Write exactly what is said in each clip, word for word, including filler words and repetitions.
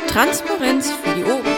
Transparenz für die Ohren.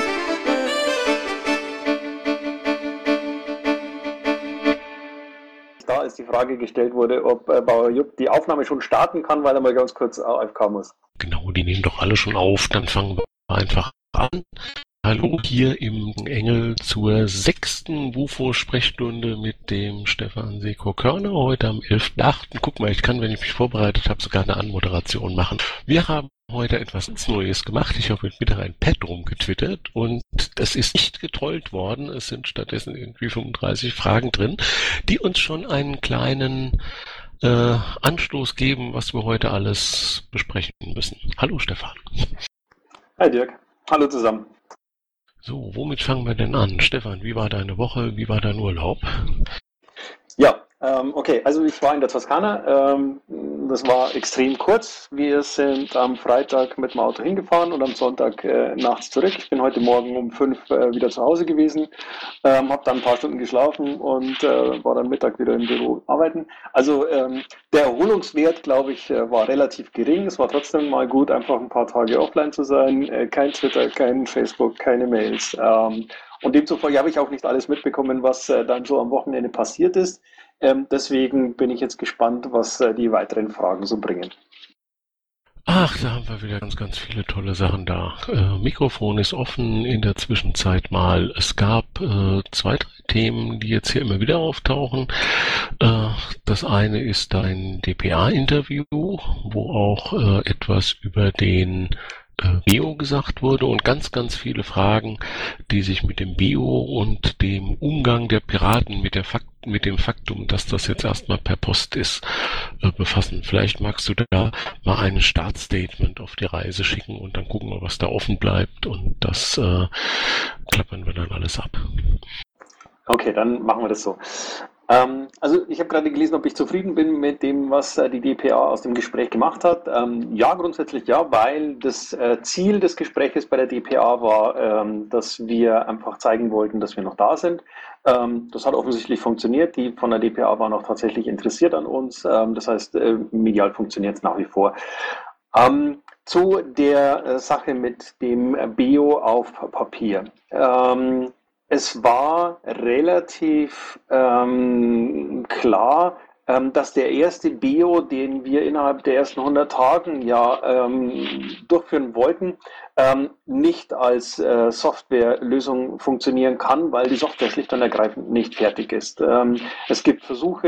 Da als die Frage gestellt wurde, ob äh, Bauer Jupp die Aufnahme schon starten kann, weil er mal ganz kurz A F K muss. Genau, die nehmen doch alle schon auf, dann fangen wir einfach an. Hallo hier im Engel zur sechsten W U F O-Sprechstunde mit dem Stefan Seko-Körner, heute am elften achten Guck mal, ich kann, wenn ich mich vorbereitet habe, sogar eine Anmoderation machen. Wir haben heute etwas Neues gemacht. Ich habe mit ein Pad rumgetwittert und es ist nicht getrollt worden. Es sind stattdessen irgendwie fünfunddreißig Fragen drin, die uns schon einen kleinen äh, Anstoß geben, was wir heute alles besprechen müssen. Hallo Stefan. Hi Dirk. Hallo zusammen. So, womit fangen wir denn an? Stefan, wie war deine Woche? Wie war dein Urlaub? Ja, ähm, okay, also ich war in der Toskana. Ähm, das war extrem kurz. Wir sind am Freitag mit dem Auto hingefahren und am Sonntag äh, nachts zurück. Ich bin heute Morgen um fünf äh, wieder zu Hause gewesen, ähm, habe dann ein paar Stunden geschlafen und äh, war dann Mittag wieder im Büro arbeiten. Also ähm, der Erholungswert, glaube ich, äh, war relativ gering. Es war trotzdem mal gut, einfach ein paar Tage offline zu sein. Äh, kein Twitter, kein Facebook, keine Mails. Ähm, und demzufolge habe ich auch nicht alles mitbekommen, was äh, dann so am Wochenende passiert ist. Ähm, deswegen bin ich jetzt gespannt, was äh, die weiteren Fragen so bringen. Ach, da haben wir wieder ganz, ganz viele tolle Sachen da. Äh, Mikrofon ist offen in der Zwischenzeit mal. Es gab äh, zwei, drei Themen, die jetzt hier immer wieder auftauchen. Äh, das eine ist ein D P A-Interview, wo auch äh, etwas über den Bio gesagt wurde und ganz, ganz viele Fragen, die sich mit dem Bio und dem Umgang der Piraten mit der Fakt, mit dem Faktum, dass das jetzt erstmal per Post ist, äh, befassen. Vielleicht magst du da mal ein Startstatement auf die Reise schicken und dann gucken wir, was da offen bleibt und das äh, klappern wir dann alles ab. Okay, dann machen wir das so. Ähm, also ich habe gerade gelesen, ob ich zufrieden bin mit dem, was äh, die D P A aus dem Gespräch gemacht hat. Ähm, ja, grundsätzlich ja, weil das äh, Ziel des Gespräches bei der D P A war, ähm, dass wir einfach zeigen wollten, dass wir noch da sind. Ähm, das hat offensichtlich funktioniert. Die von der D P A waren auch tatsächlich interessiert an uns. Ähm, das heißt, äh, medial funktioniert es nach wie vor. Ähm, zu der äh, Sache mit dem Bio auf Papier. Ähm, Es war relativ ähm, klar, ähm, dass der erste Bio, den wir innerhalb der ersten hundert Tagen ja ähm, durchführen wollten, ähm, nicht als äh, Softwarelösung funktionieren kann, weil die Software schlicht und ergreifend nicht fertig ist. Ähm, es gibt Versuche,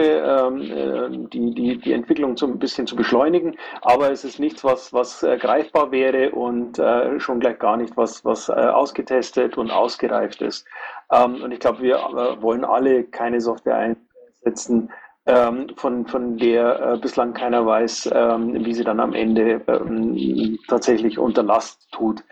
ähm, die, die, die Entwicklung so ein bisschen zu beschleunigen, aber es ist nichts, was, was äh, greifbar wäre und äh, schon gleich gar nicht, was, was äh, ausgetestet und ausgereift ist. Ähm, und ich glaube, wir äh, wollen alle keine Software einsetzen, ähm, von, von der äh, bislang keiner weiß, ähm, wie sie dann am Ende ähm, tatsächlich unter Last tut.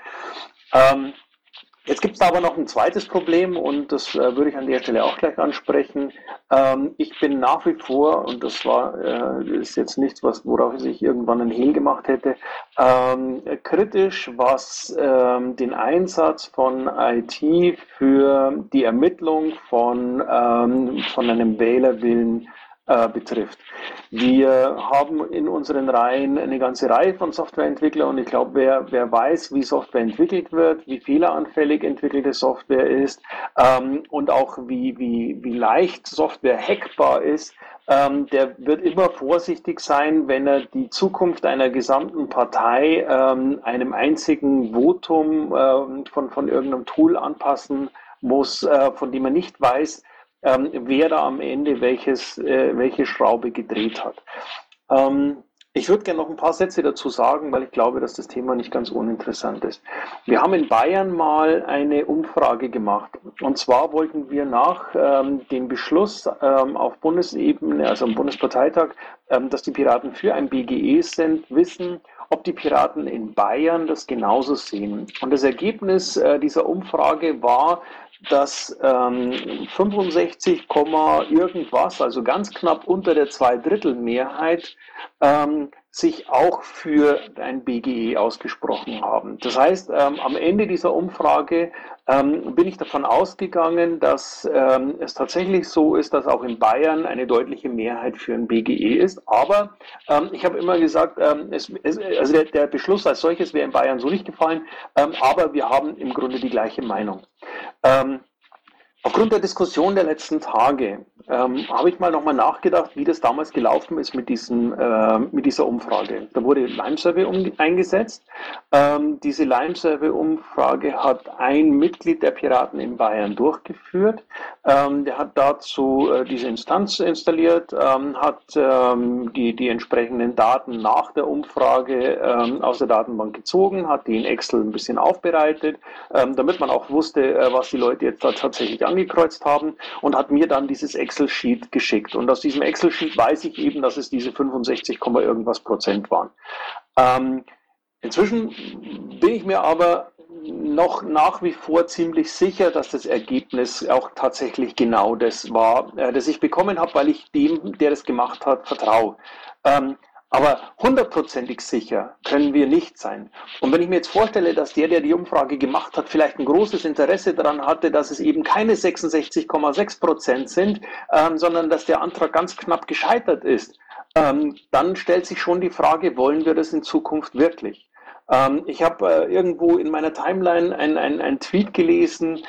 Ähm, Jetzt gibt es da aber noch ein zweites Problem und das äh, würde ich an der Stelle auch gleich ansprechen. Ähm, ich bin nach wie vor, und das war äh, ist jetzt nichts, was, worauf ich irgendwann einen Hehl gemacht hätte, ähm, kritisch, was ähm, den Einsatz von I T für die Ermittlung von, ähm, von einem Wählerwillen äh, betrifft. Wir haben in unseren Reihen eine ganze Reihe von Softwareentwicklern und ich glaube, wer, wer weiß, wie Software entwickelt wird, wie fehleranfällig entwickelte Software ist ähm, und auch wie, wie, wie leicht Software hackbar ist, ähm, der wird immer vorsichtig sein, wenn er die Zukunft einer gesamten Partei ähm, einem einzigen Votum äh, von, von irgendeinem Tool anpassen muss, äh, von dem er nicht weiß, Ähm, wer da am Ende welches, äh, welche Schraube gedreht hat. Ähm, ich würde gerne noch ein paar Sätze dazu sagen, weil ich glaube, dass das Thema nicht ganz uninteressant ist. Wir haben in Bayern mal eine Umfrage gemacht. Und zwar wollten wir nach ähm, dem Beschluss ähm, auf Bundesebene, also am Bundesparteitag, ähm, dass die Piraten für ein B G E sind, wissen, ob die Piraten in Bayern das genauso sehen. Und das Ergebnis äh, dieser Umfrage war, dass ähm, fünfundsechzig, irgendwas, also ganz knapp unter der Zweidrittelmehrheit, ähm, sich auch für ein B G E ausgesprochen haben. Das heißt, ähm, am Ende dieser Umfrage ähm, bin ich davon ausgegangen, dass ähm, es tatsächlich so ist, dass auch in Bayern eine deutliche Mehrheit für ein B G E ist. Aber ähm, ich habe immer gesagt, ähm, es, es, also der, der Beschluss als solches wäre in Bayern so nicht gefallen, ähm, aber wir haben im Grunde die gleiche Meinung. Ähm, Aufgrund der Diskussion der letzten Tage ähm, habe ich mal nochmal nachgedacht, wie das damals gelaufen ist mit, diesem, äh, mit dieser Umfrage. Da wurde Lime-Survey um, eingesetzt. Ähm, diese Lime-Survey-Umfrage hat ein Mitglied der Piraten in Bayern durchgeführt. Ähm, der hat dazu äh, diese Instanz installiert, ähm, hat ähm, die, die entsprechenden Daten nach der Umfrage ähm, aus der Datenbank gezogen, hat die in Excel ein bisschen aufbereitet, ähm, damit man auch wusste, äh, was die Leute jetzt da tatsächlich angekreuzt haben, und hat mir dann dieses Excel-Sheet geschickt. Und aus diesem Excel-Sheet weiß ich eben, dass es diese fünfundsechzig, irgendwas Prozent waren. Ähm, inzwischen bin ich mir aber noch nach wie vor ziemlich sicher, dass das Ergebnis auch tatsächlich genau das war, äh, das ich bekommen habe, weil ich dem, der das gemacht hat, vertraue. Ähm, Aber hundertprozentig sicher können wir nicht sein. Und wenn ich mir jetzt vorstelle, dass der, der die Umfrage gemacht hat, vielleicht ein großes Interesse daran hatte, dass es eben keine sechsundsechzig Komma sechs Prozent sind, ähm, sondern dass der Antrag ganz knapp gescheitert ist, ähm, dann stellt sich schon die Frage, wollen wir das in Zukunft wirklich? Ähm, ich habe äh, irgendwo in meiner Timeline ein, ein, ein Tweet gelesen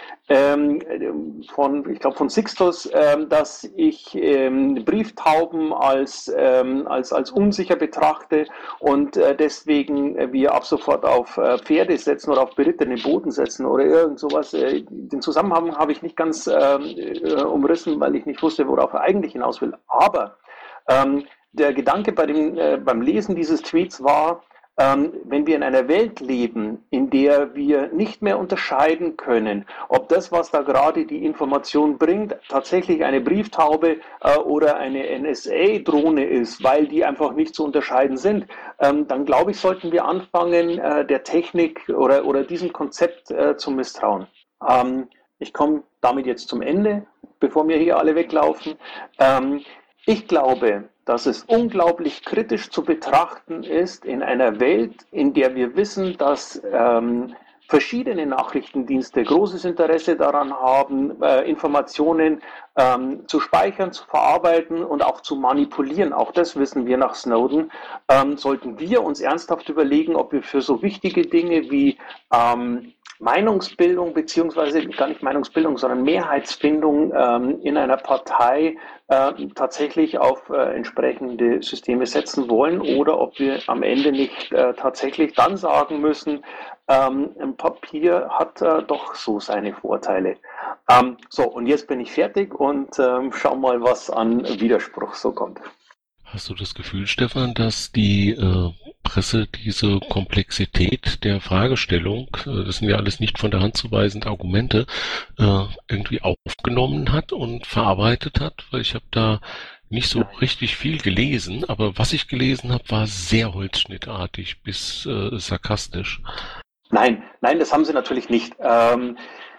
ähm, von, ich glaube von Sixtus, ähm, dass ich ähm, Brieftauben als, ähm, als, als unsicher betrachte und äh, deswegen wir ab sofort auf äh, Pferde setzen oder auf berittene Boden setzen oder irgend sowas. Äh, den Zusammenhang habe ich nicht ganz ähm, äh, umrissen, weil ich nicht wusste, worauf er eigentlich hinaus will. Aber ähm, der Gedanke bei dem, äh, beim Lesen dieses Tweets war, Ähm, wenn wir in einer Welt leben, in der wir nicht mehr unterscheiden können, ob das, was da gerade die Information bringt, tatsächlich eine Brieftaube äh, oder eine N S A-Drohne ist, weil die einfach nicht zu unterscheiden sind, ähm, dann glaube ich, sollten wir anfangen, äh, der Technik oder, oder diesem Konzept äh, zu misstrauen. Ähm, ich komme damit jetzt zum Ende, bevor mir hier alle weglaufen. Ähm, ich glaube, dass es unglaublich kritisch zu betrachten ist in einer Welt, in der wir wissen, dass ähm, verschiedene Nachrichtendienste großes Interesse daran haben, äh, Informationen ähm, zu speichern, zu verarbeiten und auch zu manipulieren. Auch das wissen wir nach Snowden. Ähm, sollten wir uns ernsthaft überlegen, ob wir für so wichtige Dinge wie ähm, Meinungsbildung, beziehungsweise gar nicht Meinungsbildung, sondern Mehrheitsfindung ähm, in einer Partei äh, tatsächlich auf äh, entsprechende Systeme setzen wollen oder ob wir am Ende nicht äh, tatsächlich dann sagen müssen, ähm, ein Papier hat äh, doch so seine Vorteile. Ähm, so, und jetzt bin ich fertig und ähm, schau mal, was an Widerspruch so kommt. Hast du das Gefühl, Stefan, dass die äh, Presse diese Komplexität der Fragestellung, äh, das sind ja alles nicht von der Hand zu weisende Argumente, äh, irgendwie aufgenommen hat und verarbeitet hat? Weil ich habe da nicht so richtig viel gelesen, aber was ich gelesen habe, war sehr holzschnittartig bis äh, sarkastisch. Nein, nein, das haben sie natürlich nicht. Ähm,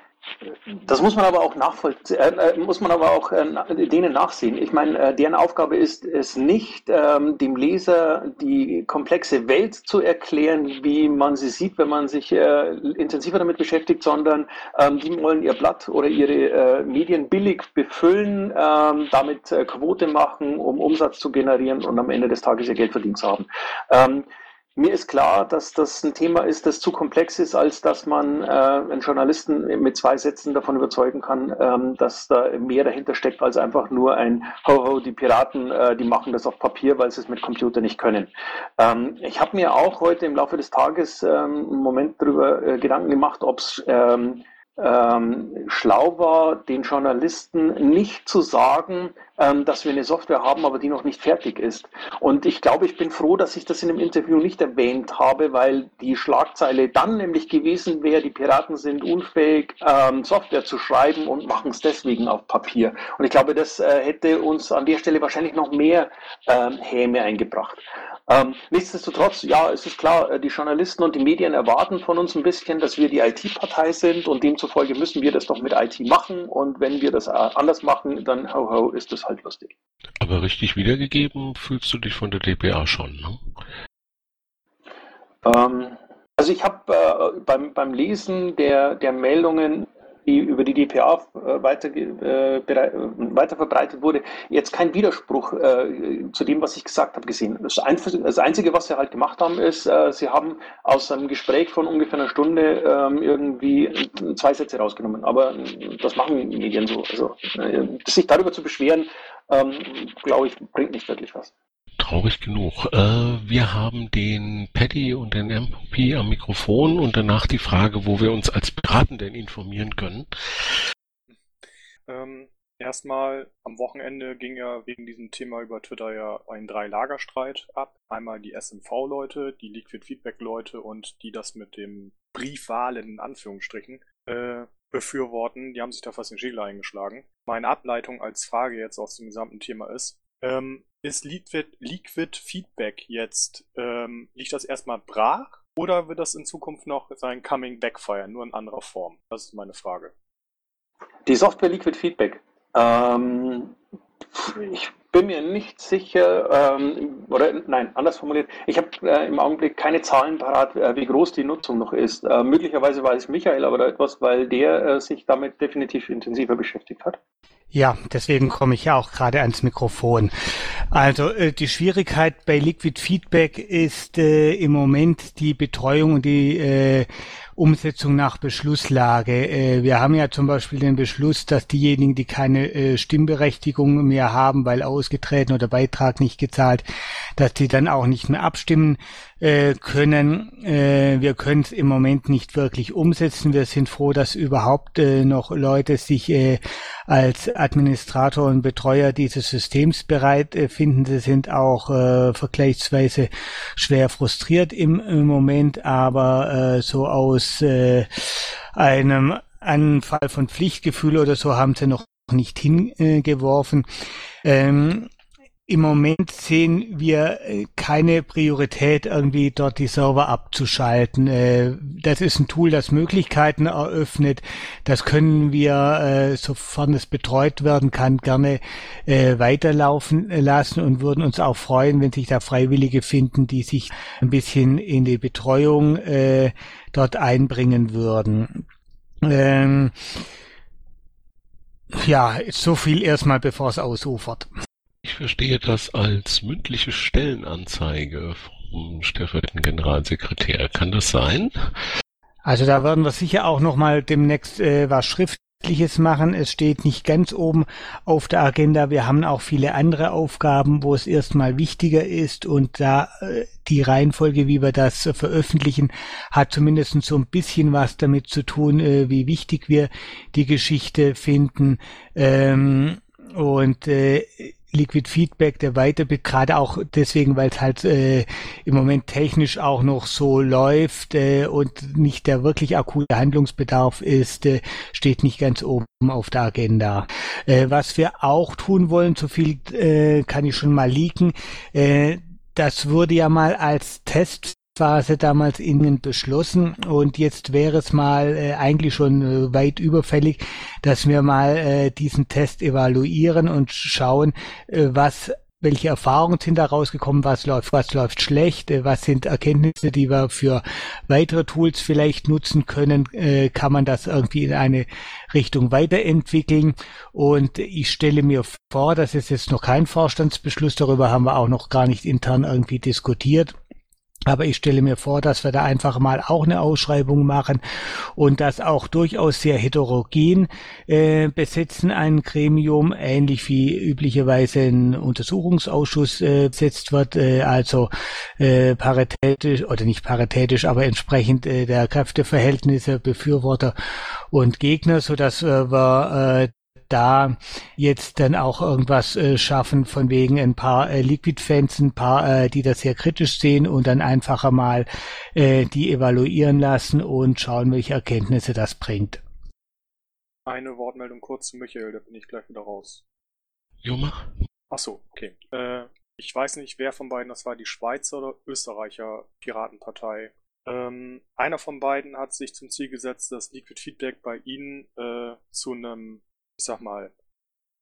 Das muss man aber auch nachvollziehen, äh, muss man aber auch äh, denen nachsehen. Ich meine, äh, deren Aufgabe ist es nicht, ähm, dem Leser die komplexe Welt zu erklären, wie man sie sieht, wenn man sich äh, intensiver damit beschäftigt, sondern ähm, die wollen ihr Blatt oder ihre äh, Medien billig befüllen, ähm, damit äh, Quote machen, um Umsatz zu generieren und am Ende des Tages ihr Geld verdient zu haben. Ähm, Mir ist klar, dass das ein Thema ist, das zu komplex ist, als dass man äh, einen Journalisten mit zwei Sätzen davon überzeugen kann, ähm, dass da mehr dahinter steckt als einfach nur ein Ho, ho, die Piraten, äh, die machen das auf Papier, weil sie es mit Computer nicht können. Ähm, ich habe mir auch heute im Laufe des Tages ähm, einen Moment darüber äh, Gedanken gemacht, ob es ähm, ähm, schlau war, den Journalisten nicht zu sagen, ähm, dass wir eine Software haben, aber die noch nicht fertig ist. Und ich glaube, ich bin froh, dass ich das in dem Interview nicht erwähnt habe, weil die Schlagzeile dann nämlich gewesen wäre, die Piraten sind unfähig, ähm, Software zu schreiben und machen es deswegen auf Papier. Und ich glaube, das äh, hätte uns an der Stelle wahrscheinlich noch mehr ähm, Häme eingebracht. Ähm, nichtsdestotrotz, ja, es ist klar, die Journalisten und die Medien erwarten von uns ein bisschen, dass wir die I T-Partei sind und demzufolge müssen wir das doch mit I T machen und wenn wir das anders machen, dann ho, ho, ist das ist halt lustig. Aber richtig wiedergegeben fühlst du dich von der D P A schon, ne? Ähm, also ich habe äh, beim, beim Lesen der, der Meldungen, die über die D P A äh, weiter, äh, berei- weiter verbreitet wurde, jetzt keinen Widerspruch äh, zu dem, was ich gesagt habe, gesehen. Das, Einf- das Einzige, was sie halt gemacht haben, ist, äh, sie haben aus einem Gespräch von ungefähr einer Stunde ähm, irgendwie zwei Sätze rausgenommen. Aber das machen die Medien so. Also äh, sich darüber zu beschweren, ähm, glaube ich, bringt nicht wirklich was. Traurig genug. Äh, wir haben den Paddy und den M P am Mikrofon und danach die Frage, wo wir uns als Piraten denn informieren können. Ähm, erstmal, am Wochenende ging ja wegen diesem Thema über Twitter ja ein Drei-Lager-Streit ab. Einmal die S M V-Leute, die Liquid-Feedback-Leute und die das mit dem Briefwahlen in Anführungsstrichen äh, befürworten. Die haben sich da fast in Schädel eingeschlagen. Meine Ableitung als Frage jetzt aus dem gesamten Thema ist, ähm, ist Liquid, Liquid Feedback jetzt, ähm, liegt das erstmal brach oder wird das in Zukunft noch sein Coming Back feiern, nur in anderer Form? Das ist meine Frage. Die Software Liquid Feedback. Ähm, ich bin mir nicht sicher, ähm, oder nein, anders formuliert, ich habe äh, im Augenblick keine Zahlen parat, äh, wie groß die Nutzung noch ist. Äh, möglicherweise weiß Michael aber etwas, weil der äh, sich damit definitiv intensiver beschäftigt hat. Ja, deswegen komme ich ja auch gerade ans Mikrofon. Also äh, die Schwierigkeit bei Liquid Feedback ist äh, im Moment die Betreuung und die äh, Umsetzung nach Beschlusslage. Äh, wir haben ja zum Beispiel den Beschluss, dass diejenigen, die keine äh, Stimmberechtigung mehr haben, weil ausgetreten oder Beitrag nicht gezahlt, dass die dann auch nicht mehr abstimmen äh, können. Äh, wir können es im Moment nicht wirklich umsetzen. Wir sind froh, dass überhaupt äh, noch Leute sich äh, als Administrator und Betreuer dieses Systems bereit äh, finden. Sie sind auch äh, vergleichsweise schwer frustriert im, im Moment, aber äh, so aus äh, einem Anfall von Pflichtgefühl oder so haben sie noch nicht hingeworfen. Ähm, Im Moment sehen wir keine Priorität, irgendwie dort die Server abzuschalten. Das ist ein Tool, das Möglichkeiten eröffnet. Das können wir, sofern es betreut werden kann, gerne weiterlaufen lassen und würden uns auch freuen, wenn sich da Freiwillige finden, die sich ein bisschen in die Betreuung dort einbringen würden. Ähm, ja, so viel erstmal, bevor es ausufert. Ich verstehe das als mündliche Stellenanzeige vom stellvertretenden Generalsekretär. Kann das sein? Also da werden wir sicher auch noch mal demnächst äh, was Schriftliches machen. Es steht nicht ganz oben auf der Agenda. Wir haben auch viele andere Aufgaben, wo es erstmal wichtiger ist. Und da äh, die Reihenfolge, wie wir das äh, veröffentlichen, hat zumindest so ein bisschen was damit zu tun, äh, wie wichtig wir die Geschichte finden. Ähm, und äh, Liquid Feedback, der Weiterbild, gerade auch deswegen, weil es halt äh, im Moment technisch auch noch so läuft äh, und nicht der wirklich akute Handlungsbedarf ist, äh, steht nicht ganz oben auf der Agenda. Äh, was wir auch tun wollen, so viel äh, kann ich schon mal leaken, äh, das wurde ja mal als Test Phase damals innen beschlossen und jetzt wäre es mal äh, eigentlich schon äh, weit überfällig, dass wir mal äh, diesen Test evaluieren und schauen, äh, was welche Erfahrungen sind da rausgekommen, was läuft, was läuft schlecht, äh, was sind Erkenntnisse, die wir für weitere Tools vielleicht nutzen können, äh, kann man das irgendwie in eine Richtung weiterentwickeln und ich stelle mir vor, das ist jetzt noch kein Vorstandsbeschluss, darüber haben wir auch noch gar nicht intern irgendwie diskutiert. Aber ich stelle mir vor, dass wir da einfach mal auch eine Ausschreibung machen und das auch durchaus sehr heterogen äh, besetzen, ein Gremium, ähnlich wie üblicherweise ein Untersuchungsausschuss äh, besetzt wird, äh, also äh, paritätisch oder nicht paritätisch, aber entsprechend äh, der Kräfteverhältnisse, Befürworter und Gegner, sodass äh, wir äh, da jetzt dann auch irgendwas äh, schaffen, von wegen ein paar äh, Liquid-Fans, ein paar, äh, die das sehr kritisch sehen und dann einfach mal äh, die evaluieren lassen und schauen, welche Erkenntnisse das bringt. Eine Wortmeldung kurz zu Michael, da bin ich gleich wieder raus. Jo, mach. Ach so, okay. Äh, ich weiß nicht, wer von beiden das war, die Schweizer oder Österreicher Piratenpartei. Ähm, einer von beiden hat sich zum Ziel gesetzt, dass Liquid Feedback bei ihnen äh, zu einem, ich sag mal,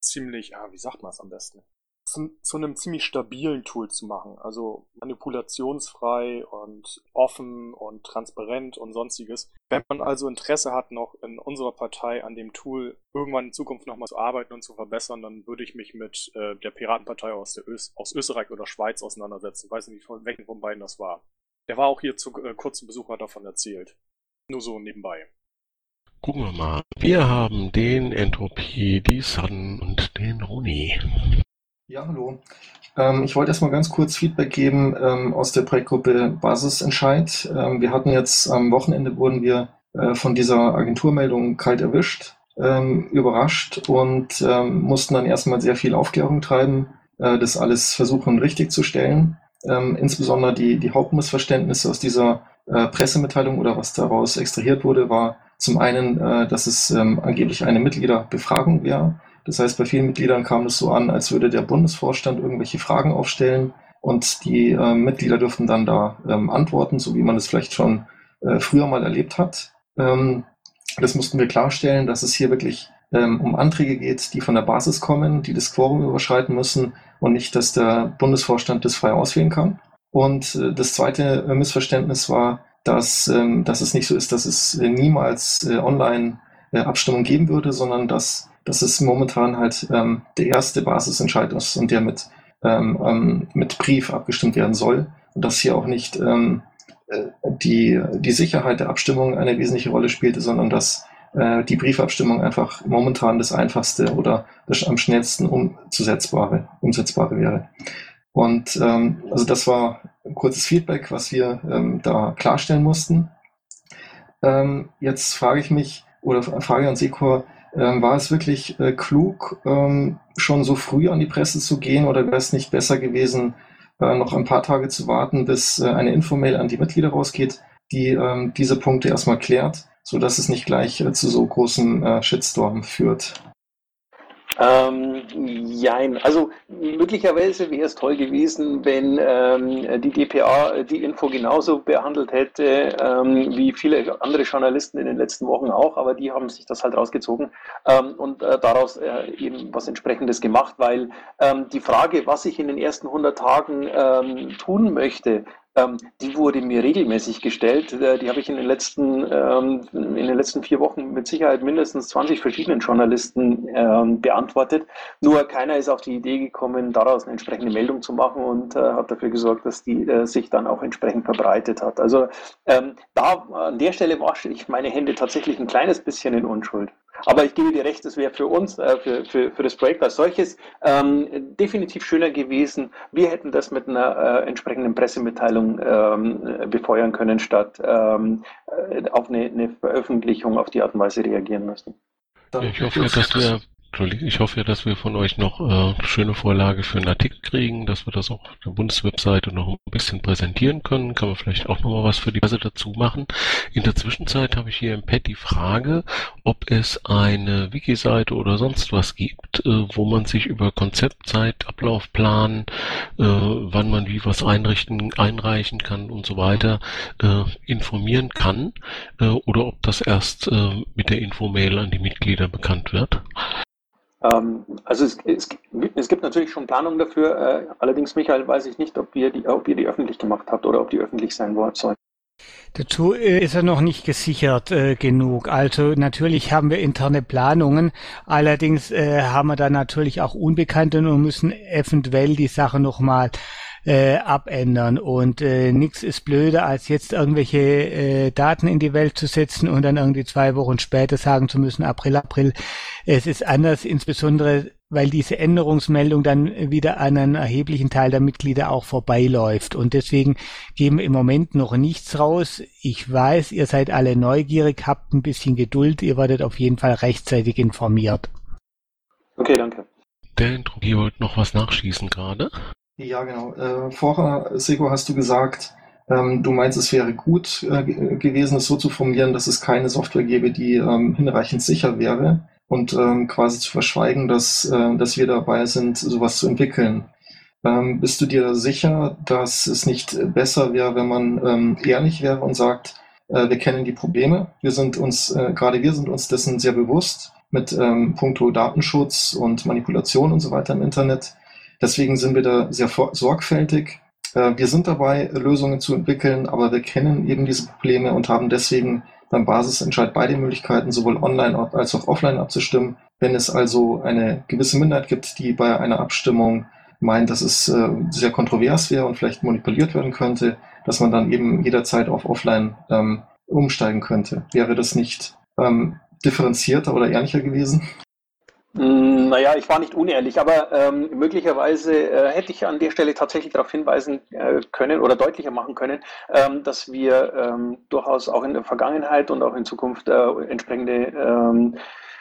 ziemlich, ah, wie sagt man es am besten? Zu, zu einem ziemlich stabilen Tool zu machen. Also manipulationsfrei und offen und transparent und sonstiges. Wenn man also Interesse hat, noch in unserer Partei an dem Tool irgendwann in Zukunft nochmal zu arbeiten und zu verbessern, dann würde ich mich mit äh, der Piratenpartei aus, der Ös- aus Österreich oder Schweiz auseinandersetzen. Ich weiß nicht, von welchen von beiden das war. Der war auch hier zu äh, kurzen Besuch, hat davon erzählt. Nur so nebenbei. Gucken wir mal. Wir haben den Entropie, die Sun und den Roni. Ja, hallo. Ähm, ich wollte erstmal ganz kurz Feedback geben ähm, aus der Projektgruppe Basisentscheid. Ähm, wir hatten jetzt am Wochenende wurden wir äh, von dieser Agenturmeldung kalt erwischt, ähm, überrascht und ähm, mussten dann erstmal sehr viel Aufklärung treiben, äh, das alles versuchen richtig zu stellen. Ähm, insbesondere die, die Hauptmissverständnisse aus dieser äh, Pressemitteilung oder was daraus extrahiert wurde, war zum einen, äh, dass es ähm, angeblich eine Mitgliederbefragung wäre. Das heißt, bei vielen Mitgliedern kam es so an, als würde der Bundesvorstand irgendwelche Fragen aufstellen und die äh, Mitglieder dürften dann da ähm, antworten, so wie man es vielleicht schon äh, früher mal erlebt hat. Ähm, das mussten wir klarstellen, dass es hier wirklich ähm, um Anträge geht, die von der Basis kommen, die das Quorum überschreiten müssen und nicht, dass der Bundesvorstand das frei auswählen kann. Und äh, das zweite äh, Missverständnis war, dass, ähm, dass es nicht so ist, dass es äh, niemals äh, online äh, Abstimmung geben würde, sondern dass dass es momentan halt ähm, der erste Basisentscheid ist und der mit, ähm, ähm, mit Brief abgestimmt werden soll und dass hier auch nicht ähm, äh, die, die Sicherheit der Abstimmung eine wesentliche Rolle spielte, sondern dass äh, die Briefabstimmung einfach momentan das einfachste oder das am schnellsten umzusetzbare, umsetzbare wäre. Und ähm, also das war ein kurzes Feedback, was wir ähm, da klarstellen mussten. Ähm, jetzt frage ich mich, oder frage an Secor, Ähm, war es wirklich äh, klug, ähm, schon so früh an die Presse zu gehen oder wäre es nicht besser gewesen, äh, noch ein paar Tage zu warten, bis äh, eine Infomail an die Mitglieder rausgeht, die ähm, diese Punkte erstmal klärt, sodass es nicht gleich äh, zu so großem äh, Shitstorm führt? Ähm, jein. Also möglicherweise wäre es toll gewesen, wenn ähm, die D P A die Info genauso behandelt hätte ähm, wie viele andere Journalisten in den letzten Wochen auch, aber die haben sich das halt rausgezogen ähm, und äh, daraus äh, eben was Entsprechendes gemacht, weil ähm, die Frage, was ich in den ersten hundert Tagen ähm, tun möchte, Ähm, die wurde mir regelmäßig gestellt. Äh, die habe ich in den letzten ähm, in den letzten vier Wochen mit Sicherheit mindestens zwanzig verschiedenen Journalisten ähm, beantwortet. Nur keiner ist auf die Idee gekommen, daraus eine entsprechende Meldung zu machen und äh, hat dafür gesorgt, dass die äh, sich dann auch entsprechend verbreitet hat. Also ähm, da an der Stelle wasche ich meine Hände tatsächlich ein kleines bisschen in Unschuld. Aber ich gebe dir recht, es wäre für uns, äh, für, für, für das Projekt als solches ähm, definitiv schöner gewesen. Wir hätten das mit einer äh, entsprechenden Pressemitteilung ähm, befeuern können, statt ähm, äh, auf eine, eine Veröffentlichung auf die Art und Weise reagieren müssen. Ja, ich hoffe, dass wir Entschuldigung, ich hoffe ja, dass wir von euch noch äh, eine schöne Vorlage für einen Artikel kriegen, dass wir das auch auf der Bundeswebseite noch ein bisschen präsentieren können. Kann man vielleicht auch noch mal was für die Presse dazu machen. In der Zwischenzeit habe ich hier im Pad die Frage, ob es eine Wiki-Seite oder sonst was gibt, äh, wo man sich über Konzept, Zeit, Ablaufplan, äh, wann man wie was einrichten, einreichen kann und so weiter, äh, informieren kann, äh, oder ob das erst äh, mit der Infomail an die Mitglieder bekannt wird. Ähm, also es, es, es gibt natürlich schon Planung dafür, äh, allerdings, Michael, weiß ich nicht, ob ihr, die, ob ihr die öffentlich gemacht habt oder ob die öffentlich sein sollen. Dazu äh, ist er noch nicht gesichert äh, genug. Also natürlich haben wir interne Planungen, allerdings äh, haben wir da natürlich auch Unbekannte und müssen eventuell die Sache nochmal äh, abändern. Und äh, nichts ist blöder, als jetzt irgendwelche äh, Daten in die Welt zu setzen und dann irgendwie zwei Wochen später sagen zu müssen, April, April. Es ist anders, insbesondere weil diese Änderungsmeldung dann wieder an einen erheblichen Teil der Mitglieder auch vorbeiläuft. Und deswegen geben wir im Moment noch nichts raus. Ich weiß, ihr seid alle neugierig, habt ein bisschen Geduld, ihr werdet auf jeden Fall rechtzeitig informiert. Okay, danke. Der Entropie wollte noch was nachschießen gerade. Ja, genau. Äh, vorher, Seko, hast du gesagt, ähm, du meinst, es wäre gut äh, gewesen, es so zu formulieren, dass es keine Software gäbe, die ähm, hinreichend sicher wäre und ähm, quasi zu verschweigen, dass, äh, dass wir dabei sind, sowas zu entwickeln. Ähm, bist du dir sicher, dass es nicht besser wäre, wenn man ähm, ehrlich wäre und sagt, äh, wir kennen die Probleme, wir sind uns, äh, gerade wir sind uns dessen sehr bewusst, mit ähm, puncto Datenschutz und Manipulation und so weiter im Internet. Deswegen sind wir da sehr sorgfältig. Äh, wir sind dabei, Lösungen zu entwickeln, aber wir kennen eben diese Probleme und haben deswegen beim Basisentscheid beide Möglichkeiten, sowohl online als auch offline abzustimmen. Wenn es also eine gewisse Minderheit gibt, die bei einer Abstimmung meint, dass es äh, sehr kontrovers wäre und vielleicht manipuliert werden könnte, dass man dann eben jederzeit auf offline ähm, umsteigen könnte. Wäre das nicht ähm, differenzierter oder ehrlicher gewesen? Mm, Naja, ich war nicht unehrlich, aber ähm, möglicherweise äh, hätte ich an der Stelle tatsächlich darauf hinweisen äh, können oder deutlicher machen können, ähm, dass wir ähm, durchaus auch in der Vergangenheit und auch in Zukunft äh, entsprechende ähm,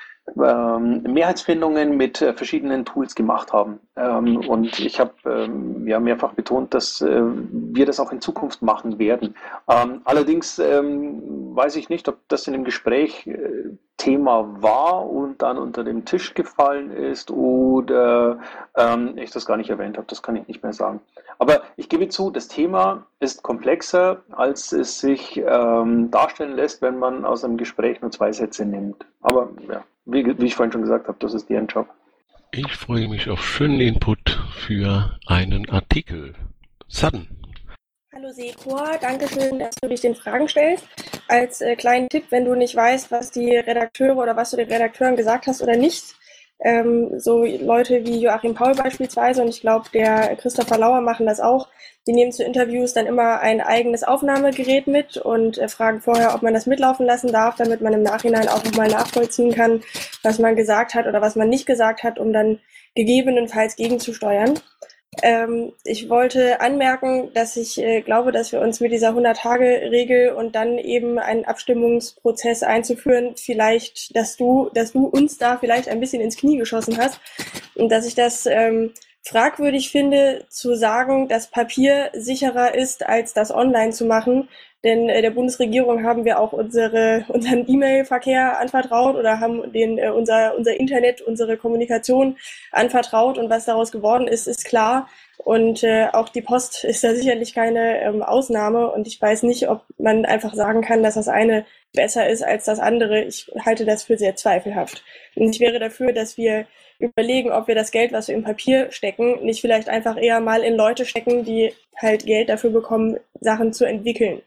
ähm, Mehrheitsfindungen mit äh, verschiedenen Tools gemacht haben. Ähm, und ich habe ähm, ja mehrfach betont, dass äh, wir das auch in Zukunft machen werden. Ähm, allerdings ähm, weiß ich nicht, ob das in dem Gespräch äh, Thema war und dann unter den Tisch gefallen ist oder ähm, ich das gar nicht erwähnt habe. Das kann ich nicht mehr sagen. Aber ich gebe zu, das Thema ist komplexer, als es sich ähm, darstellen lässt, wenn man aus einem Gespräch nur zwei Sätze nimmt. Aber ja, wie, wie ich vorhin schon gesagt habe, das ist deren Job. Ich freue mich auf schönen Input für einen Artikel. Sudden. Hallo Sekor, danke schön, dass du dich den Fragen stellst. Als äh, kleinen Tipp, wenn du nicht weißt, was die Redakteure oder was du den Redakteuren gesagt hast oder nicht, ähm, so Leute wie Joachim Paul beispielsweise und ich glaube, der Christopher Lauer machen das auch, die nehmen zu Interviews dann immer ein eigenes Aufnahmegerät mit und äh, fragen vorher, ob man das mitlaufen lassen darf, damit man im Nachhinein auch nochmal nachvollziehen kann, was man gesagt hat oder was man nicht gesagt hat, um dann gegebenenfalls gegenzusteuern. Ähm, ich wollte anmerken, dass ich äh, glaube, dass wir uns mit dieser hundert-Tage-Regel und dann eben einen Abstimmungsprozess einzuführen, vielleicht, dass du, dass du uns da vielleicht ein bisschen ins Knie geschossen hast und dass ich das ähm, fragwürdig finde, zu sagen, dass Papier sicherer ist, als das online zu machen. Denn äh, der Bundesregierung haben wir auch unsere, unseren E-Mail-Verkehr anvertraut oder haben den, äh, unser, unser Internet, unsere Kommunikation anvertraut. Und was daraus geworden ist, ist klar. Und äh, auch die Post ist da sicherlich keine ähm, Ausnahme. Und ich weiß nicht, ob man einfach sagen kann, dass das eine besser ist als das andere. Ich halte das für sehr zweifelhaft. Und ich wäre dafür, dass wir überlegen, ob wir das Geld, was wir im Papier stecken, nicht vielleicht einfach eher mal in Leute stecken, die halt Geld dafür bekommen, Sachen zu entwickeln.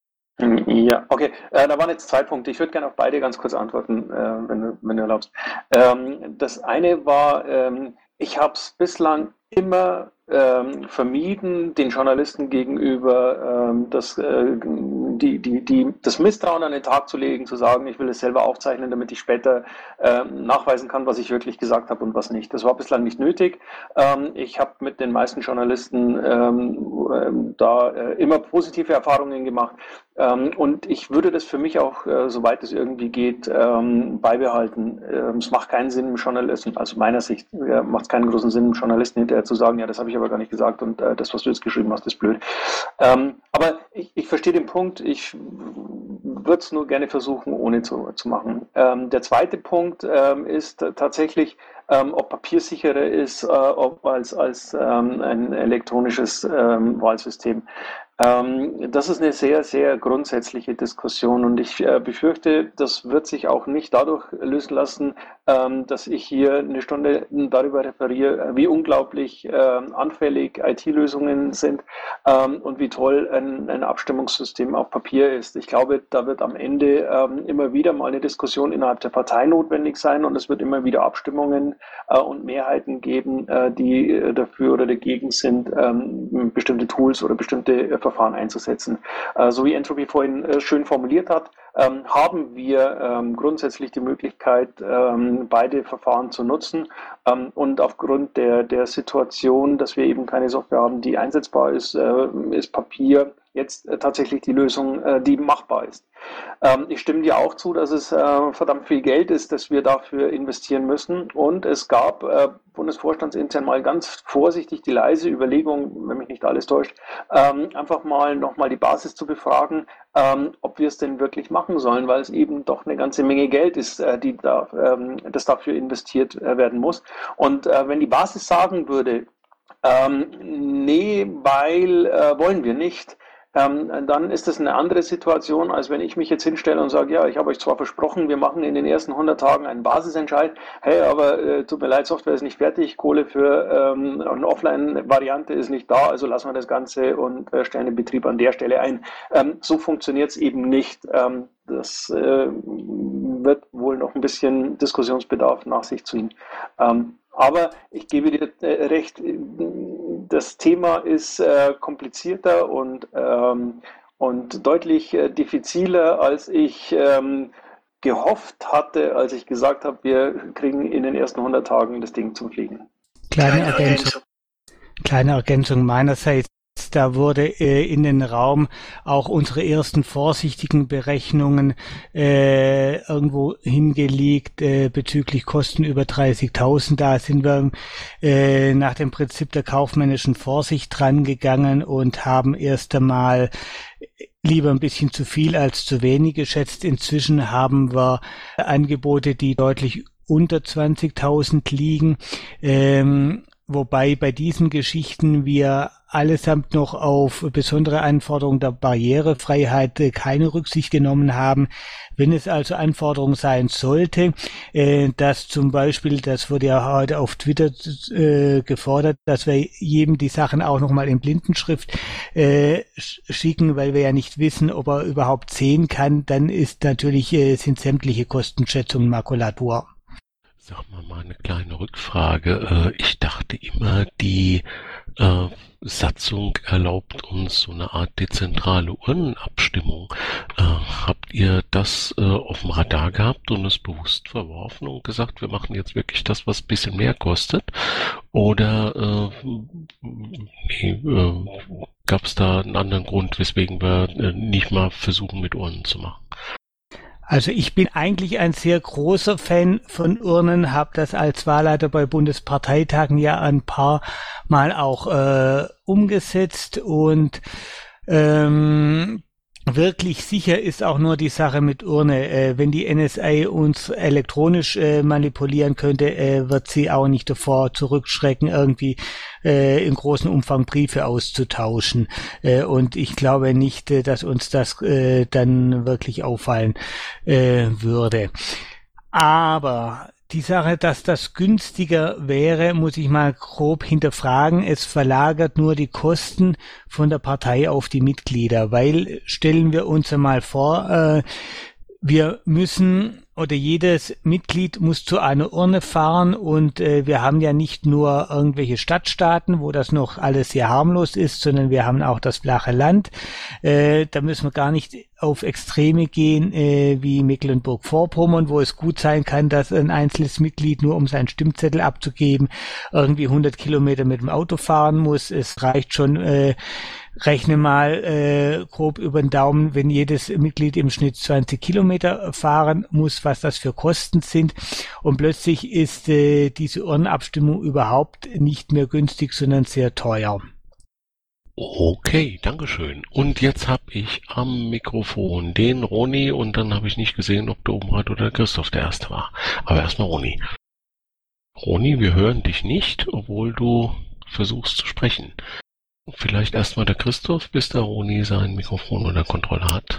Ja, okay. Äh, da waren jetzt zwei Punkte. Ich würde gerne auf beide ganz kurz antworten, äh, wenn, du, wenn du erlaubst. Ähm, das eine war, ähm, ich habe es bislang immer ähm, vermieden, den Journalisten gegenüber ähm, das, äh, die, die, die, das Misstrauen an den Tag zu legen, zu sagen, ich will es selber aufzeichnen, damit ich später ähm, nachweisen kann, was ich wirklich gesagt habe und was nicht. Das war bislang nicht nötig. Ähm, ich habe mit den meisten Journalisten ähm, ähm, da äh, immer positive Erfahrungen gemacht. Ähm, und ich würde das für mich auch, äh, soweit es irgendwie geht, ähm, beibehalten. Ähm, es macht keinen Sinn im Journalisten, also meiner Sicht äh, macht es keinen großen Sinn, im Journalisten hinterher zu sagen, ja, das habe ich aber gar nicht gesagt und äh, das, was du jetzt geschrieben hast, ist blöd. Ähm, aber ich, ich verstehe den Punkt, ich würde es nur gerne versuchen, ohne zu, zu machen. Ähm, der zweite Punkt ähm, ist tatsächlich, ähm, ob Papier sicherer ist äh, ob als, als ähm, ein elektronisches ähm, Wahlsystem. Ähm, das ist eine sehr, sehr grundsätzliche Diskussion und ich äh, befürchte, das wird sich auch nicht dadurch lösen lassen, ähm, dass ich hier eine Stunde darüber referiere, wie unglaublich äh, anfällig I T-Lösungen sind ähm, und wie toll ein, ein Abstimmungssystem auf Papier ist. Ich glaube, da wird am Ende ähm, immer wieder mal eine Diskussion innerhalb der Partei notwendig sein und es wird immer wieder Abstimmungen äh, und Mehrheiten geben, äh, die äh, dafür oder dagegen sind, ähm, bestimmte Tools oder bestimmte äh, Verfahren einzusetzen. Äh, so wie Entropy vorhin äh, schön formuliert hat, ähm, haben wir ähm, grundsätzlich die Möglichkeit, ähm, beide Verfahren zu nutzen. Ähm, und aufgrund der, der Situation, dass wir eben keine Software haben, die einsetzbar ist, äh, ist Papier jetzt äh, tatsächlich die Lösung, äh, die machbar ist. Ähm, ich stimme dir auch zu, dass es äh, verdammt viel Geld ist, das wir dafür investieren müssen. Und es gab äh, bundesvorstandsintern mal ganz vorsichtig die leise Überlegung, wenn mich nicht alles täuscht, ähm, einfach mal nochmal die Basis zu befragen, ähm, ob wir es denn wirklich machen sollen, weil es eben doch eine ganze Menge Geld ist, äh, die da, ähm, das dafür investiert äh, werden muss. Und äh, wenn die Basis sagen würde, ähm, nee, weil äh, wollen wir nicht, ähm, dann ist das eine andere Situation, als wenn ich mich jetzt hinstelle und sage, ja, ich habe euch zwar versprochen, wir machen in den ersten hundert Tagen einen Basisentscheid, hey, aber äh, tut mir leid, Software ist nicht fertig, Kohle für ähm, eine Offline-Variante ist nicht da, also lassen wir das Ganze und äh, stellen den Betrieb an der Stelle ein. Ähm, so funktioniert es eben nicht. Ähm, das äh, wird wohl noch ein bisschen Diskussionsbedarf nach sich ziehen. Ähm, aber ich gebe dir äh, recht, das Thema ist äh, komplizierter und, ähm, und deutlich äh, diffiziler, als ich ähm, gehofft hatte, als ich gesagt habe, wir kriegen in den ersten hundert Tagen das Ding zum Fliegen. Kleine Ergänzung, kleine Ergänzung meinerseits. Da wurde äh, in den Raum auch unsere ersten vorsichtigen Berechnungen äh, irgendwo hingelegt äh, bezüglich Kosten über dreißigtausend. Da sind wir äh, nach dem Prinzip der kaufmännischen Vorsicht dran gegangen und haben erst einmal lieber ein bisschen zu viel als zu wenig geschätzt. Inzwischen haben wir Angebote, die deutlich unter zwanzigtausend liegen, ähm, wobei bei diesen Geschichten wir allesamt noch auf besondere Anforderungen der Barrierefreiheit äh, keine Rücksicht genommen haben. Wenn es also Anforderung sein sollte, äh, dass zum Beispiel, das wurde ja heute auf Twitter äh, gefordert, dass wir jedem die Sachen auch nochmal in Blindenschrift äh, schicken, weil wir ja nicht wissen, ob er überhaupt sehen kann, dann ist natürlich, äh, sind sämtliche Kostenschätzungen Makulatur. Sag mal, mal eine kleine Rückfrage. Ich dachte immer, die äh, Satzung erlaubt uns so eine Art dezentrale Urnenabstimmung. Äh, habt ihr das äh, auf dem Radar gehabt und es bewusst verworfen und gesagt, wir machen jetzt wirklich das, was ein bisschen mehr kostet? Oder äh, nee, äh, gab es da einen anderen Grund, weswegen wir äh, nicht mal versuchen, mit Urnen zu machen? Also ich bin eigentlich ein sehr großer Fan von Urnen, habe das als Wahlleiter bei Bundesparteitagen ja ein paar Mal auch äh, umgesetzt und ähm, wirklich sicher ist auch nur die Sache mit Urne. Äh, wenn die N S A uns elektronisch äh, manipulieren könnte, äh, wird sie auch nicht davor zurückschrecken, irgendwie äh, in großem Umfang Briefe auszutauschen. Äh, und ich glaube nicht, äh, dass uns das äh, dann wirklich auffallen äh, würde. Aber die Sache, dass das günstiger wäre, muss ich mal grob hinterfragen. Es verlagert nur die Kosten von der Partei auf die Mitglieder, weil, stellen wir uns einmal vor, äh, wir müssen oder jedes Mitglied muss zu einer Urne fahren und äh, wir haben ja nicht nur irgendwelche Stadtstaaten, wo das noch alles sehr harmlos ist, sondern wir haben auch das flache Land. Äh, da müssen wir gar nicht auf Extreme gehen äh, wie Mecklenburg-Vorpommern, wo es gut sein kann, dass ein einzelnes Mitglied nur um seinen Stimmzettel abzugeben irgendwie hundert Kilometer mit dem Auto fahren muss. Es reicht schon, äh, rechne mal äh, grob über den Daumen, wenn jedes Mitglied im Schnitt zwanzig Kilometer fahren muss, was das für Kosten sind. Und plötzlich ist äh, diese Urnenabstimmung überhaupt nicht mehr günstig, sondern sehr teuer. Okay, dankeschön. Und jetzt habe ich am Mikrofon den Roni und dann habe ich nicht gesehen, ob der Omrad oder Christoph der Erste war. Aber erstmal Roni. Roni, wir hören dich nicht, obwohl du versuchst zu sprechen. Vielleicht erstmal der Christoph, bis der Roni sein Mikrofon unter Kontrolle hat.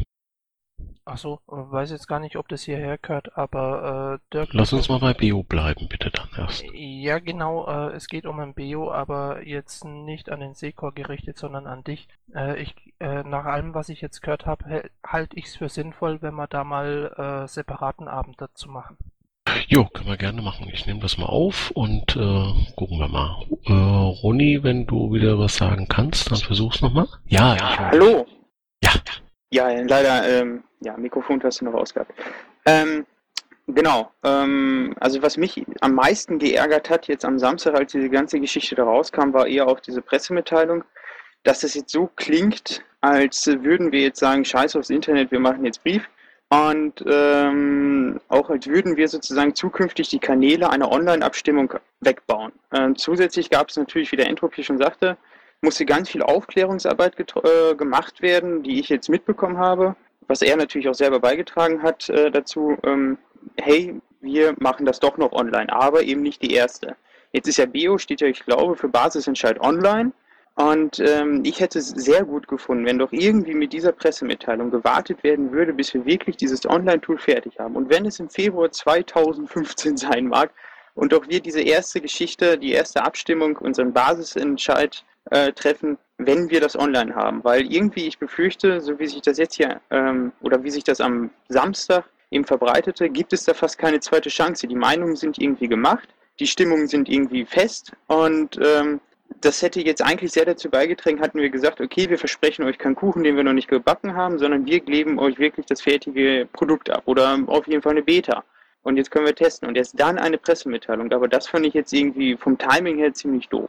Achso, weiß jetzt gar nicht, ob das hierher gehört, aber äh, Dirk... Lass uns mal bei Beo bleiben, bitte dann erst. Ja, genau, äh, es geht um ein Beo, aber jetzt nicht an den Sekor gerichtet, sondern an dich. Äh, ich, äh, nach allem, was ich jetzt gehört habe, halte ich es für sinnvoll, wenn wir da mal äh, separaten Abend dazu machen. Jo, können wir gerne machen. Ich nehme das mal auf und äh, gucken wir mal. Äh, Roni, wenn du wieder was sagen kannst, dann versuch's nochmal. Ja, ja ich höre. Hallo. Ja. Ja, leider, ähm, ja, Mikrofon hast du noch ausgehabt. Ähm, genau, ähm, also was mich am meisten geärgert hat jetzt am Samstag, als diese ganze Geschichte da rauskam, war eher auch diese Pressemitteilung, dass es jetzt so klingt, als würden wir jetzt sagen, scheiß aufs Internet, wir machen jetzt Brief. Und ähm, auch als würden wir sozusagen zukünftig die Kanäle einer Online-Abstimmung wegbauen. Ähm, zusätzlich gab es natürlich, wie der Entropy schon sagte, musste ganz viel Aufklärungsarbeit äh, gemacht werden, die ich jetzt mitbekommen habe, was er natürlich auch selber beigetragen hat äh, dazu, ähm, hey, wir machen das doch noch online, aber eben nicht die erste. Jetzt ist ja Beo, steht ja, ich glaube, für Basisentscheid online. Und ähm, ich hätte es sehr gut gefunden, wenn doch irgendwie mit dieser Pressemitteilung gewartet werden würde, bis wir wirklich dieses Online-Tool fertig haben. Und wenn es im Februar zweitausendfünfzehn sein mag und doch wir diese erste Geschichte, die erste Abstimmung, unseren Basisentscheid äh, treffen, wenn wir das online haben. Weil irgendwie, ich befürchte, so wie sich das jetzt hier ähm, oder wie sich das am Samstag eben verbreitete, gibt es da fast keine zweite Chance. Die Meinungen sind irgendwie gemacht, die Stimmungen sind irgendwie fest und ähm, das hätte jetzt eigentlich sehr dazu beigetragen, hatten wir gesagt, okay, wir versprechen euch keinen Kuchen, den wir noch nicht gebacken haben, sondern wir geben euch wirklich das fertige Produkt ab oder auf jeden Fall eine Beta. Und jetzt können wir testen und erst dann eine Pressemitteilung. Aber das fand ich jetzt irgendwie vom Timing her ziemlich doof.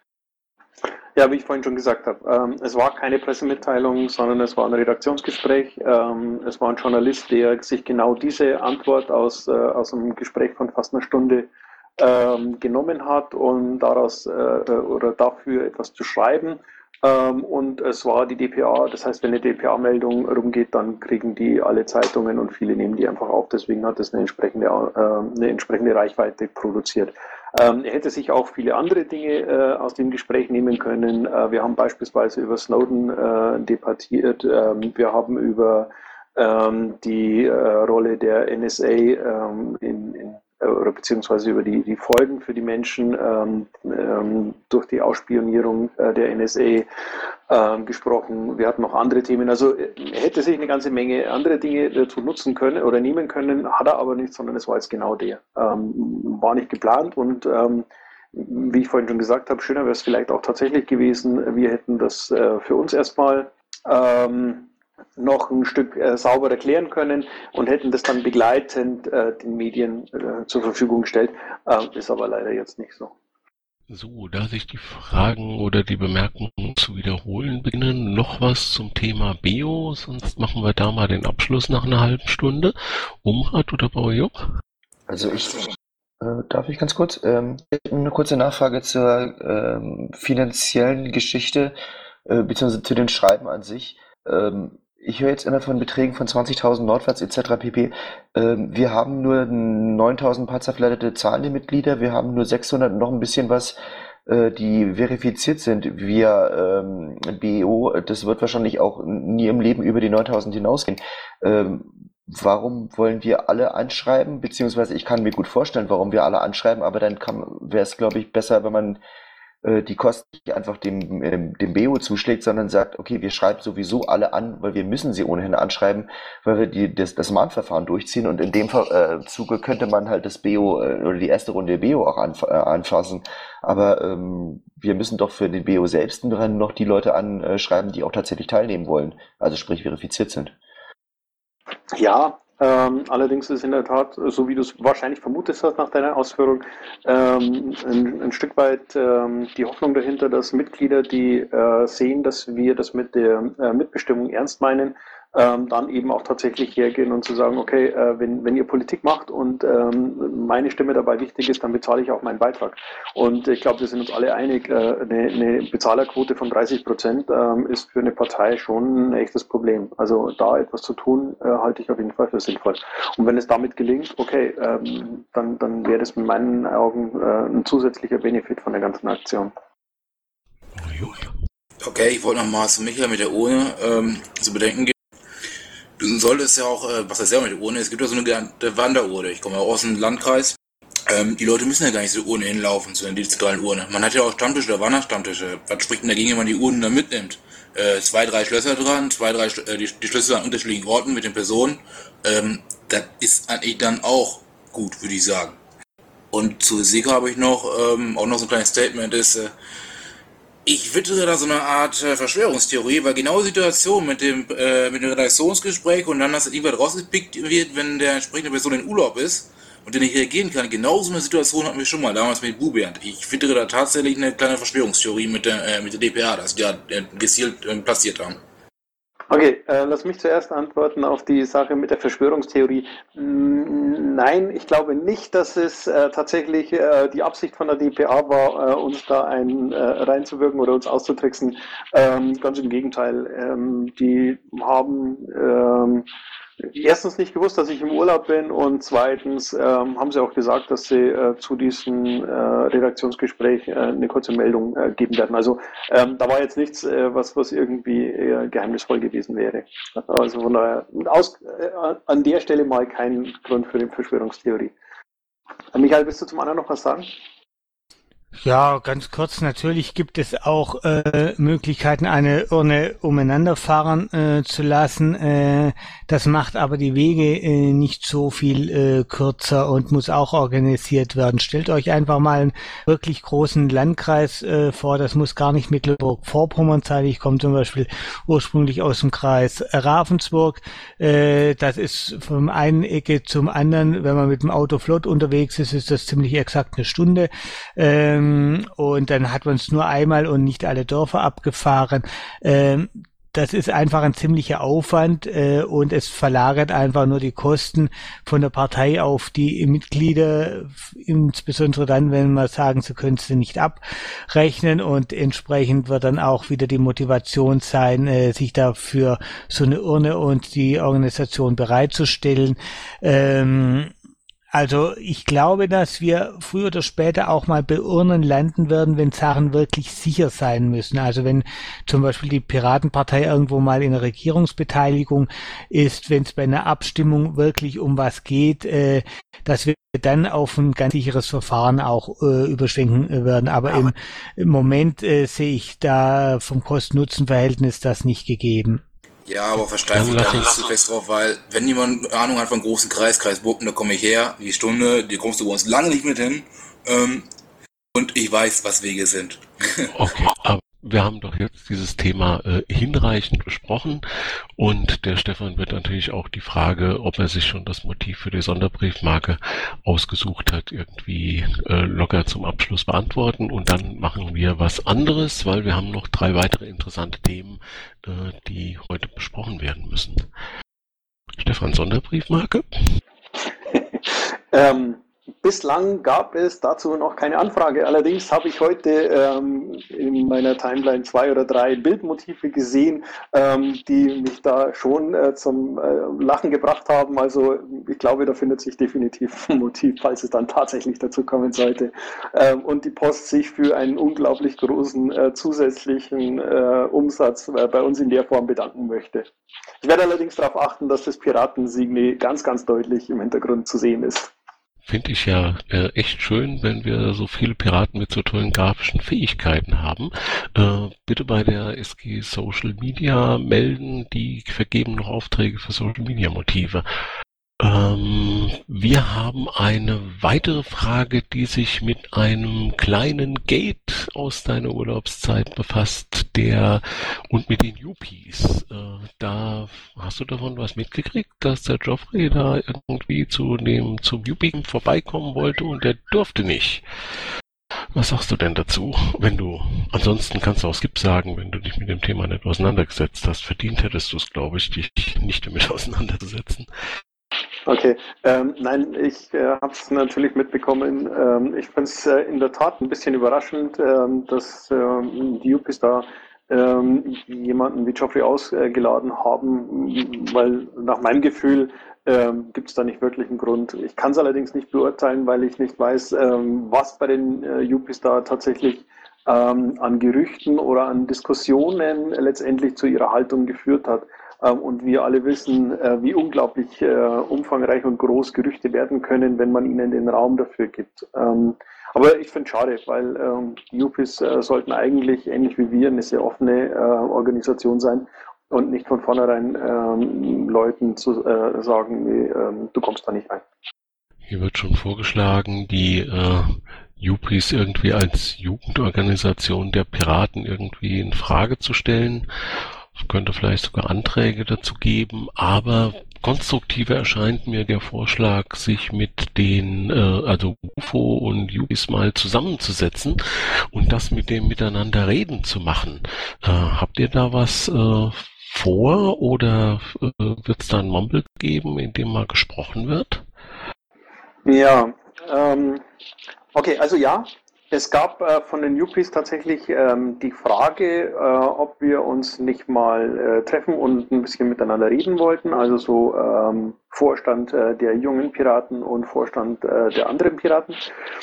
Ja, wie ich vorhin schon gesagt habe, ähm, es war keine Pressemitteilung, sondern es war ein Redaktionsgespräch. Ähm, es war ein Journalist, der sich genau diese Antwort aus, äh, aus einem Gespräch von fast einer Stunde ähm, genommen hat, um daraus äh, oder dafür etwas zu schreiben. Ähm, und es war die D P A, das heißt, wenn eine D P A-Meldung rumgeht, dann kriegen die alle Zeitungen und viele nehmen die einfach auf. Deswegen hat es eine entsprechende, äh, eine entsprechende Reichweite produziert. Ähm, er hätte sich auch viele andere Dinge äh, aus dem Gespräch nehmen können. Äh, wir haben beispielsweise über Snowden äh, debattiert. Ähm, wir haben über ähm, die äh, Rolle der N S A ähm, in, in oder beziehungsweise über die, die Folgen für die Menschen ähm, ähm, durch die Ausspionierung äh, der N S A ähm, gesprochen. Wir hatten noch andere Themen. Also er hätte sich eine ganze Menge andere Dinge dazu nutzen können oder nehmen können, hat er aber nicht, sondern es war jetzt genau der. Ähm, war nicht geplant und ähm, wie ich vorhin schon gesagt habe, schöner wäre es vielleicht auch tatsächlich gewesen, wir hätten das äh, für uns erstmal ähm, noch ein Stück äh, sauber erklären können und hätten das dann begleitend äh, den Medien äh, zur Verfügung gestellt. Äh, ist aber leider jetzt nicht so. So, da sich die Fragen oder die Bemerkungen zu wiederholen beginnen, noch was zum Thema Beo, sonst machen wir da mal den Abschluss nach einer halben Stunde. Umrat oder Bauer Juck? Also ich, äh, darf ich ganz kurz, ähm, eine kurze Nachfrage zur ähm, finanziellen Geschichte, äh, beziehungsweise zu den Schreiben an sich. Ähm, Ich höre jetzt immer von Beträgen von zwanzigtausend Nordwärts et cetera pp. Ähm, wir haben nur neuntausend panzerverleitete zahlende Mitglieder, wir haben nur sechshundert und noch ein bisschen was, äh, die verifiziert sind via ähm, B E O. Das wird wahrscheinlich auch nie im Leben über die neuntausend hinausgehen. Ähm, warum wollen wir alle anschreiben? Beziehungsweise ich kann mir gut vorstellen, warum wir alle anschreiben, aber dann wäre es, glaube ich, besser, wenn man die Kosten nicht einfach dem, dem B E O zuschlägt, sondern sagt, okay, wir schreiben sowieso alle an, weil wir müssen sie ohnehin anschreiben, weil wir die, das, das Mahnverfahren durchziehen und in dem äh, Zuge könnte man halt das B E O äh, oder die erste Runde B E O auch anf äh, anfassen. Aber ähm, wir müssen doch für den B E O selbst dann noch die Leute anschreiben, die auch tatsächlich teilnehmen wollen, also sprich verifiziert sind. Ja, Ähm, allerdings ist in der Tat, so wie du es wahrscheinlich vermutet hast nach deiner Ausführung, ähm, ein, ein Stück weit ähm, die Hoffnung dahinter, dass Mitglieder, die äh, sehen, dass wir das mit der äh, Mitbestimmung ernst meinen, ähm, dann eben auch tatsächlich hergehen und zu sagen, okay, äh, wenn, wenn ihr Politik macht und ähm, meine Stimme dabei wichtig ist, dann bezahle ich auch meinen Beitrag. Und ich glaube, wir sind uns alle einig, äh, eine, eine Bezahlerquote von dreißig Prozent ähm, ist für eine Partei schon ein echtes Problem. Also da etwas zu tun, äh, halte ich auf jeden Fall für sinnvoll. Und wenn es damit gelingt, okay, ähm, dann, dann wäre das mit meinen Augen äh, ein zusätzlicher Benefit von der ganzen Aktion. Okay, ich wollte nochmal zu Michael mit der Urne ähm, zu bedenken geben. Du solltest ja auch, äh, was das ja mit der Urne ist, es gibt ja so eine genannte Wanderurne. Ich komme auch aus dem Landkreis. Ähm, die Leute müssen ja gar nicht zur Urne hinlaufen, zu der dezentralen Urne. Man hat ja auch Stammtische oder Wanderstammtische. Was spricht denn dagegen, wenn man die Urnen dann mitnimmt? Äh, zwei, drei Schlösser dran, zwei, drei Schl äh, die, die Schlüssel an unterschiedlichen Orten mit den Personen. Ähm, das ist eigentlich dann auch gut, würde ich sagen. Und zu Sika habe ich noch, ähm, auch noch so ein kleines Statement, ist, äh, ich wittere da so eine Art äh, Verschwörungstheorie, weil genau die Situation mit dem, äh, mit dem Redaktionsgespräch und dann, dass irgendwas rausgepickt wird, wenn der entsprechende Person in Urlaub ist und der nicht reagieren kann, genau so eine Situation hatten wir schon mal damals mit Bubernd. Ich wittere da tatsächlich eine kleine Verschwörungstheorie mit der, äh, mit der D P A, dass die ja äh, gezielt äh, platziert haben. Okay, äh, lass mich zuerst antworten auf die Sache mit der Verschwörungstheorie. Nein, ich glaube nicht, dass es äh, tatsächlich äh, die Absicht von der D P A war, äh, uns da ein, äh, reinzuwirken oder uns auszutricksen. Ähm, ganz im Gegenteil. Ähm, die haben ähm, erstens nicht gewusst, dass ich im Urlaub bin und zweitens ähm, haben sie auch gesagt, dass sie äh, zu diesem äh, Redaktionsgespräch äh, eine kurze Meldung äh, geben werden. Also ähm, da war jetzt nichts, äh, was, was irgendwie äh, geheimnisvoll gewesen wäre. Also von daher aus, äh, an der Stelle mal kein Grund für die Verschwörungstheorie. Äh, Michael, willst du zum anderen noch was sagen? Ja, ganz kurz, natürlich gibt es auch äh, Möglichkeiten, eine Urne umeinander fahren äh, zu lassen. Äh, das macht aber die Wege äh, nicht so viel äh, kürzer und muss auch organisiert werden. Stellt euch einfach mal einen wirklich großen Landkreis äh, vor, das muss gar nicht Mecklenburg-Vorpommern sein. Ich komme zum Beispiel ursprünglich aus dem Kreis Ravensburg. Äh, das ist vom einen Ecke zum anderen, wenn man mit dem Auto flott unterwegs ist, ist das ziemlich exakt eine Stunde. Ähm, Und dann hat man es nur einmal und nicht alle Dörfer abgefahren. Ähm, das ist einfach ein ziemlicher Aufwand äh, und es verlagert einfach nur die Kosten von der Partei auf die Mitglieder, insbesondere dann, wenn man sagen, sie können sie nicht abrechnen, und entsprechend wird dann auch wieder die Motivation sein, äh, sich dafür so eine Urne und die Organisation bereitzustellen. Ähm, Also ich glaube, dass wir früher oder später auch mal bei Urnen landen werden, wenn Sachen wirklich sicher sein müssen. Also wenn zum Beispiel die Piratenpartei irgendwo mal in einer Regierungsbeteiligung ist, wenn es bei einer Abstimmung wirklich um was geht, äh, dass wir dann auf ein ganz sicheres Verfahren auch äh, überschwenken werden. Aber im, im Moment äh, sehe ich da vom Kosten-Nutzen-Verhältnis das nicht gegeben. Ja, aber versteifen da nicht so fest drauf, weil wenn jemand Ahnung hat von großen Kreis, Kreis Burgen, da komme ich her, die Stunde, die kommst du bei uns lange nicht mit hin, ähm, und ich weiß, was Wege sind. Okay, aber wir haben doch jetzt dieses Thema äh, hinreichend besprochen, und der Stefan wird natürlich auch die Frage, ob er sich schon das Motiv für die Sonderbriefmarke ausgesucht hat, irgendwie äh, locker zum Abschluss beantworten, und dann machen wir was anderes, weil wir haben noch drei weitere interessante Themen, äh, die heute besprochen werden müssen. Stefan, Sonderbriefmarke? ähm, Bislang gab es dazu noch keine Anfrage. Allerdings habe ich heute ähm, in meiner Timeline zwei oder drei Bildmotive gesehen, ähm, die mich da schon äh, zum äh, Lachen gebracht haben. Also ich glaube, da findet sich definitiv ein Motiv, falls es dann tatsächlich dazu kommen sollte. Ähm, und die Post sich für einen unglaublich großen äh, zusätzlichen äh, Umsatz äh, bei uns in der Form bedanken möchte. Ich werde allerdings darauf achten, dass das Piratensignal ganz, ganz deutlich im Hintergrund zu sehen ist. Finde ich ja äh, echt schön, wenn wir so viele Piraten mit so tollen grafischen Fähigkeiten haben. Äh, bitte bei der S G Social Media melden, die vergeben noch Aufträge für Social Media Motive. Ähm, wir haben eine weitere Frage, die sich mit einem kleinen Gate aus deiner Urlaubszeit befasst, der und mit den Yuppies. Äh, da hast du davon was mitgekriegt, dass der Geoffrey da irgendwie zu dem zum Yuppie vorbeikommen wollte und der durfte nicht. Was sagst du denn dazu? Wenn du, ansonsten kannst du auch Skip sagen, wenn du dich mit dem Thema nicht auseinandergesetzt hast. Verdient hättest du es, glaube ich, dich nicht damit auseinanderzusetzen. Okay, ähm, nein, ich äh, habe es natürlich mitbekommen. Ähm, ich finde es äh, in der Tat ein bisschen überraschend, ähm, dass ähm, die Yuppies da ähm, jemanden wie Geoffrey ausgeladen haben, weil nach meinem Gefühl ähm, gibt es da nicht wirklich einen Grund. Ich kann es allerdings nicht beurteilen, weil ich nicht weiß, ähm, was bei den äh, Yuppies da tatsächlich ähm, an Gerüchten oder an Diskussionen letztendlich zu ihrer Haltung geführt hat. Und wir alle wissen, wie unglaublich umfangreich und groß Gerüchte werden können, wenn man ihnen den Raum dafür gibt. Aber ich finde es schade, weil die Yuppies sollten eigentlich, ähnlich wie wir, eine sehr offene Organisation sein und nicht von vornherein Leuten zu sagen, nee, du kommst da nicht ein. Hier wird schon vorgeschlagen, die äh, Yuppies irgendwie als Jugendorganisation der Piraten irgendwie in Frage zu stellen. Es könnte vielleicht sogar Anträge dazu geben, aber konstruktiver erscheint mir der Vorschlag, sich mit den, äh, also U F O und Yuppies mal zusammenzusetzen und das mit dem Miteinander reden zu machen. Äh, habt ihr da was äh, vor, oder äh, wird es da ein Mumble geben, in dem mal gesprochen wird? Ja, ähm, okay, also ja. Es gab äh, von den Yuppies tatsächlich ähm, die Frage, äh, ob wir uns nicht mal äh, treffen und ein bisschen miteinander reden wollten. Also so ähm, Vorstand äh, der jungen Piraten und Vorstand äh, der anderen Piraten.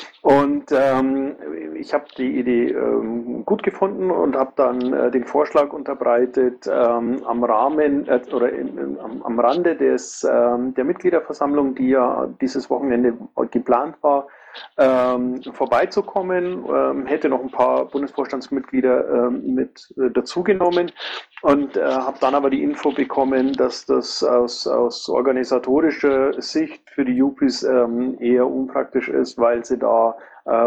Und ähm, ich habe die Idee ähm, gut gefunden und habe dann äh, den Vorschlag unterbreitet, ähm, am Rahmen äh, oder in, in, am, am Rande des ähm, der Mitgliederversammlung, die ja dieses Wochenende geplant war, ähm, vorbeizukommen, ähm, hätte noch ein paar Bundesvorstandsmitglieder ähm, mit äh, dazugenommen und äh, habe dann aber die Info bekommen, dass das aus, aus organisatorischer Sicht für die Yuppies ähm, eher unpraktisch ist, weil sie da äh,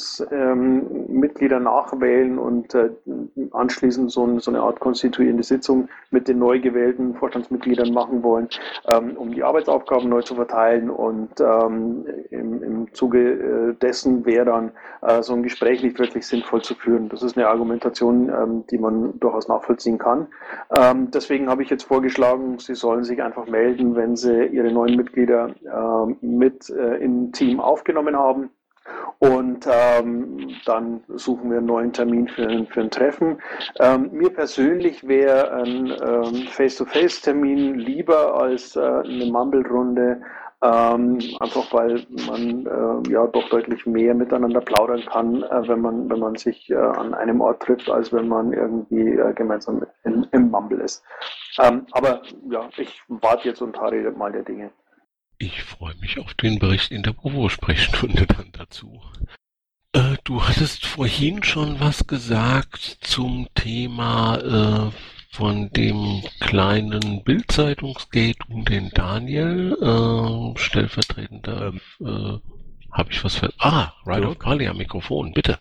Vorstandsmitglieder ähm, nachwählen und äh, anschließend so, ein, so eine Art konstituierende Sitzung mit den neu gewählten Vorstandsmitgliedern machen wollen, ähm, um die Arbeitsaufgaben neu zu verteilen und ähm, im, im Zuge äh, dessen wäre dann äh, so ein Gespräch nicht wirklich sinnvoll zu führen. Das ist eine Argumentation, ähm, die man durchaus nachvollziehen kann. Ähm, deswegen habe ich jetzt vorgeschlagen, Sie sollen sich einfach melden, wenn Sie Ihre neuen Mitglieder äh, mit äh, im Team aufgenommen haben. Und ähm, dann suchen wir einen neuen Termin für, ein- für ein Treffen. Ähm, mir persönlich wäre ein ähm, Face-to-Face-Termin lieber als äh, eine Mumble-Runde, ähm, einfach weil man äh, ja doch deutlich mehr miteinander plaudern kann, äh, wenn man wenn man sich äh, an einem Ort trifft, als wenn man irgendwie äh, gemeinsam in, im Mumble ist. Ähm, aber ja, ich warte jetzt und harre mal der Dinge. Ich freue mich auf den Bericht in der Provo-Sprechstunde dann dazu. Äh, du hattest vorhin schon was gesagt zum Thema äh, von dem kleinen Bild-Zeitungsgate um den Daniel, äh, stellvertretender, äh, habe ich was für... Ah, Ride of Kali am Mikrofon, bitte.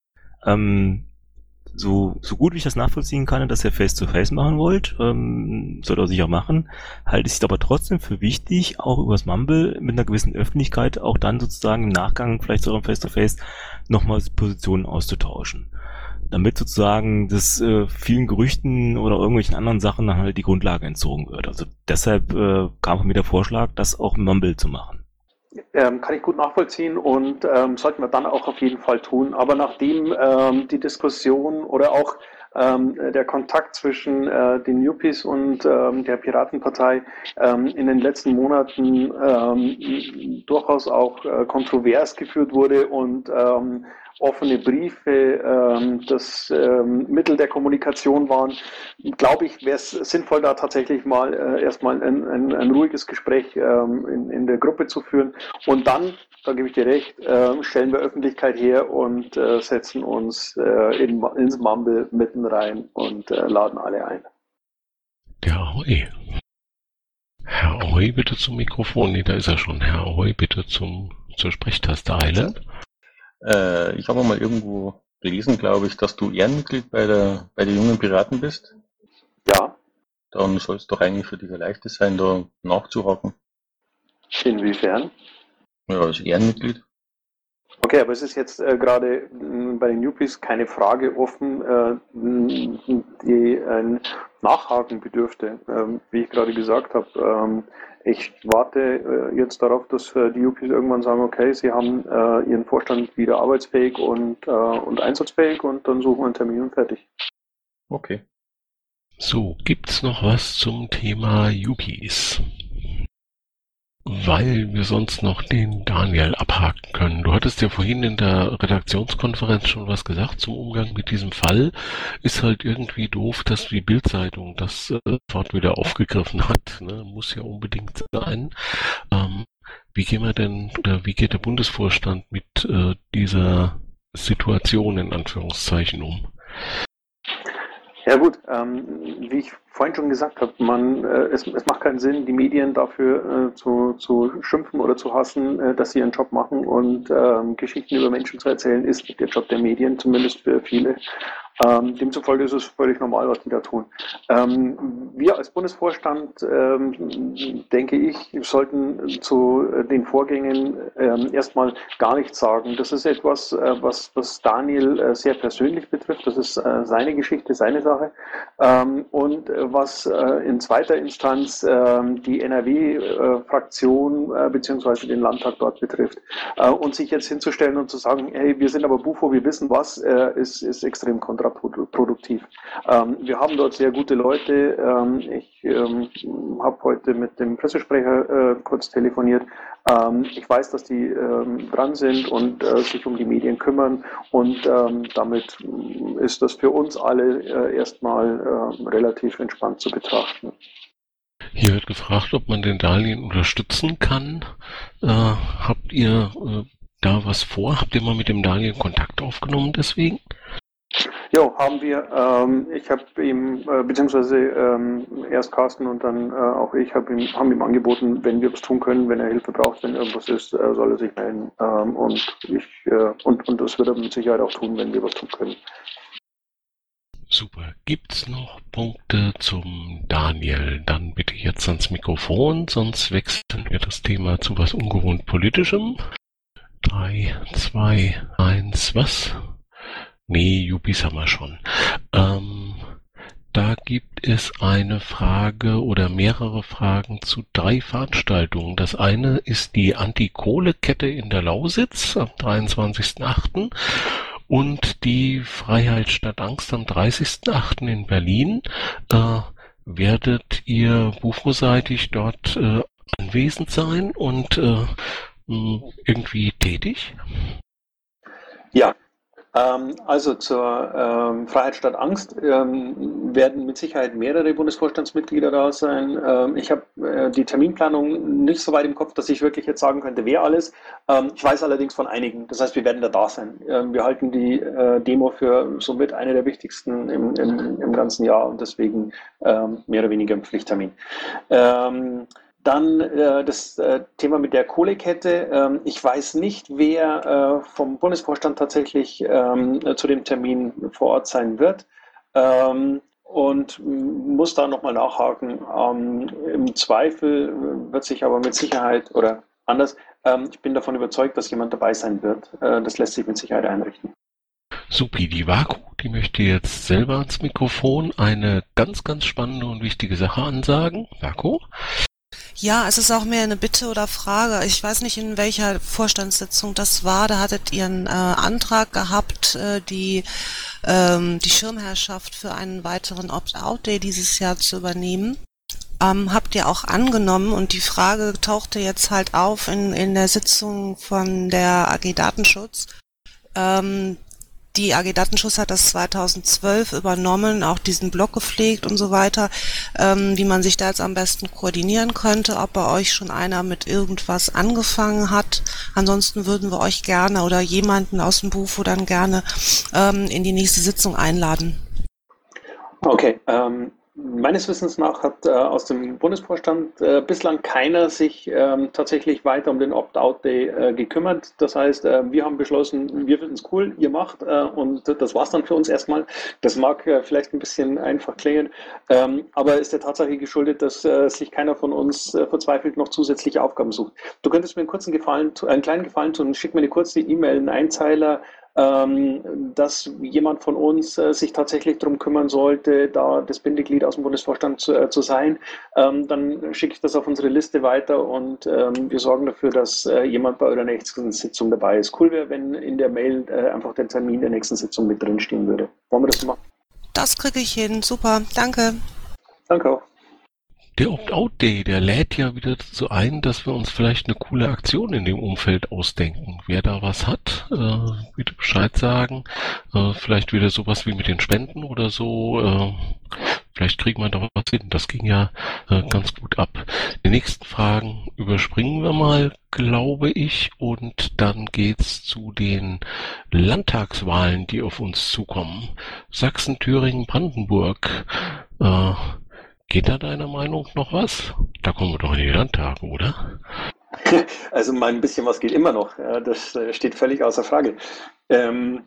Ähm, so, so gut wie ich das nachvollziehen kann, dass ihr Face-to-Face machen wollt, ähm, soll er sicher machen, halte ich es aber trotzdem für wichtig, auch übers Mumble mit einer gewissen Öffentlichkeit auch dann sozusagen im Nachgang vielleicht zu eurem Face-to-Face nochmals Positionen auszutauschen. Damit sozusagen das äh, vielen Gerüchten oder irgendwelchen anderen Sachen dann halt die Grundlage entzogen wird. Also deshalb äh, kam von mir der Vorschlag, das auch im Mumble zu machen. Ähm, kann ich gut nachvollziehen und ähm, sollten wir dann auch auf jeden Fall tun. Aber nachdem ähm, die Diskussion oder auch ähm, der Kontakt zwischen äh, den Yuppies und ähm, der Piratenpartei ähm, in den letzten Monaten ähm, durchaus auch äh, kontrovers geführt wurde und ähm, offene Briefe ähm, das ähm, Mittel der Kommunikation waren, glaube ich, wäre es sinnvoll, da tatsächlich mal äh, erstmal ein, ein, ein ruhiges Gespräch ähm, in, in der Gruppe zu führen. Und dann, da gebe ich dir recht, äh, stellen wir Öffentlichkeit her und äh, setzen uns äh, in, ins Mumble mitten rein und äh, laden alle ein. Der Ahoi. Herr Ahoi, bitte zum Mikrofon. Nee, da ist er schon. Herr Ahoi, bitte zum, zur Sprechtaste eilen. Äh, ich habe mal irgendwo gelesen, glaube ich, dass du Ehrenmitglied bei der bei den jungen Piraten bist. Ja. Dann soll es doch eigentlich für dich ein leichtes sein, da nachzuhaken. Inwiefern? Ja, als Ehrenmitglied. Okay, aber es ist jetzt äh, gerade mh, bei den Yuppies keine Frage offen, äh, mh, die ein Nachhaken bedürfte. Ähm, wie ich gerade gesagt habe, ähm, ich warte äh, jetzt darauf, dass äh, die Yuppies irgendwann sagen, okay, sie haben äh, ihren Vorstand wieder arbeitsfähig und, äh, und einsatzfähig und dann suchen wir einen Termin und fertig. Okay. So, gibt's noch was zum Thema Yuppies? Weil wir sonst noch den Daniel abhaken können. Du hattest ja vorhin in der Redaktionskonferenz schon was gesagt zum Umgang mit diesem Fall. Ist halt irgendwie doof, dass die Bild-Zeitung das äh, sofort wieder aufgegriffen hat. Ne? Muss ja unbedingt sein. Ähm, wie gehen wir denn, oder wie geht der Bundesvorstand mit äh, dieser Situation in Anführungszeichen um? Ja gut, ähm, wie ich vorhin schon gesagt habe, man, äh, es, es macht keinen Sinn, die Medien dafür äh, zu, zu schimpfen oder zu hassen, äh, dass sie ihren Job machen und ähm, Geschichten über Menschen zu erzählen, ist der Job der Medien, zumindest für viele. Ähm, demzufolge ist es völlig normal, was die da tun. Ähm, wir als Bundesvorstand, ähm, denke ich, sollten zu den Vorgängen ähm, erstmal gar nichts sagen. Das ist etwas, äh, was, was Daniel äh, sehr persönlich betrifft. Das ist äh, seine Geschichte, seine Sache. Ähm, und äh, was äh, in zweiter Instanz äh, die N R W-Fraktion äh, beziehungsweise den Landtag dort betrifft. Äh, und sich jetzt hinzustellen und zu sagen, hey, wir sind aber Bufo, wir wissen was, äh, ist, ist extrem kontraproduktiv. Ähm, wir haben dort sehr gute Leute. Ähm, ich ähm, habe heute mit dem Pressesprecher äh, kurz telefoniert. Ähm, ich weiß, dass die ähm, dran sind und äh, sich um die Medien kümmern und ähm, damit ist das für uns alle äh, erstmal äh, relativ entspannt zu betrachten. Hier wird gefragt, ob man den Daniel unterstützen kann. Äh, habt ihr äh, da was vor? Habt ihr mal mit dem Daniel Kontakt aufgenommen deswegen? Ja, haben wir. Ähm, ich habe ihm, äh, beziehungsweise ähm, erst Carsten und dann äh, auch ich hab ihm, haben ihm angeboten, wenn wir was tun können, wenn er Hilfe braucht, wenn irgendwas ist, äh, soll er sich melden. Ähm, und ich äh, und, und das wird er mit Sicherheit auch tun, wenn wir was tun können. Super. Gibt's noch Punkte zum Daniel? Dann bitte jetzt ans Mikrofon, sonst wechseln wir das Thema zu was ungewohnt Politischem. Drei, zwei, eins, was? Nee, Jupis haben wir schon. Ähm, da gibt es eine Frage oder mehrere Fragen zu drei Veranstaltungen. Das eine ist die Anti-Kohle-Kette in der Lausitz am dreiundzwanzigsten achten und die Freiheit statt Angst am dreißigsten achten in Berlin. Äh, werdet ihr bufo-seitig dort äh, anwesend sein und äh, irgendwie tätig? Ja. Ähm, also zur ähm, Freiheit statt Angst ähm, werden mit Sicherheit mehrere Bundesvorstandsmitglieder da sein. Ähm, ich habe äh, die Terminplanung nicht so weit im Kopf, dass ich wirklich jetzt sagen könnte, wer alles. Ähm, ich weiß allerdings von einigen. Das heißt, wir werden da da sein. Ähm, wir halten die äh, Demo für somit eine der wichtigsten im, im, im ganzen Jahr und deswegen ähm, mehr oder weniger ein Pflichttermin. Ähm, Dann äh, das äh, Thema mit der Kohlekette. Ähm, ich weiß nicht, wer äh, vom Bundesvorstand tatsächlich ähm, zu dem Termin vor Ort sein wird ähm, und muss da nochmal nachhaken. Ähm, Im Zweifel wird sich aber mit Sicherheit, oder anders, ähm, ich bin davon überzeugt, dass jemand dabei sein wird. Äh, das lässt sich mit Sicherheit einrichten. Supi, die Vaku, die möchte jetzt selber ans Mikrofon eine ganz, ganz spannende und wichtige Sache ansagen. Vaku? Ja, es ist auch mehr eine Bitte oder Frage. Ich weiß nicht, in welcher Vorstandssitzung das war. Da hattet ihr einen äh, Antrag gehabt, äh, die, ähm, die Schirmherrschaft für einen weiteren Opt-out-Day dieses Jahr zu übernehmen. Ähm, habt ihr auch angenommen und die Frage tauchte jetzt halt auf in, in der Sitzung von der A G Datenschutz. Ähm, Die A G Datenschutz hat das zweitausendzwölf übernommen, auch diesen Blog gepflegt und so weiter, ähm, wie man sich da jetzt am besten koordinieren könnte, ob bei euch schon einer mit irgendwas angefangen hat. Ansonsten würden wir euch gerne oder jemanden aus dem Bufo dann gerne ähm, in die nächste Sitzung einladen. Okay, ähm, meines Wissens nach hat äh, aus dem Bundesvorstand äh, bislang keiner sich ähm, tatsächlich weiter um den Opt-out-Day äh, gekümmert. Das heißt, äh, wir haben beschlossen, wir finden es cool, ihr macht äh, und das war's dann für uns erstmal. Das mag äh, vielleicht ein bisschen einfach klingen, ähm, aber ist der Tatsache geschuldet, dass äh, sich keiner von uns äh, verzweifelt noch zusätzliche Aufgaben sucht. Du könntest mir einen kurzen Gefallen, einen kleinen Gefallen tun, schick mir eine kurze E-Mail, einen Einzeiler, ähm, dass jemand von uns äh, sich tatsächlich darum kümmern sollte, da das Bindeglied aus dem Bundesvorstand zu, äh, zu sein. Ähm, dann schicke ich das auf unsere Liste weiter und ähm, wir sorgen dafür, dass äh, jemand bei eurer nächsten Sitzung dabei ist. Cool wäre, wenn in der Mail äh, einfach der Termin der nächsten Sitzung mit drin stehen würde. Wollen wir das so machen? Das kriege ich hin. Super. Danke. Danke auch. Der Opt-out-Day, der lädt ja wieder dazu ein, dass wir uns vielleicht eine coole Aktion in dem Umfeld ausdenken. Wer da was hat, äh, bitte Bescheid sagen. Äh, vielleicht wieder sowas wie mit den Spenden oder so. Äh, vielleicht kriegen wir da was hin. Das ging ja äh, ganz gut ab. Die nächsten Fragen überspringen wir mal, glaube ich. Und dann geht's zu den Landtagswahlen, die auf uns zukommen. Sachsen, Thüringen, Brandenburg. Äh, Geht da deiner Meinung noch was? Da kommen wir doch in die Landtage, oder? Also mein bisschen was geht immer noch. Ja, das steht völlig außer Frage. Ähm,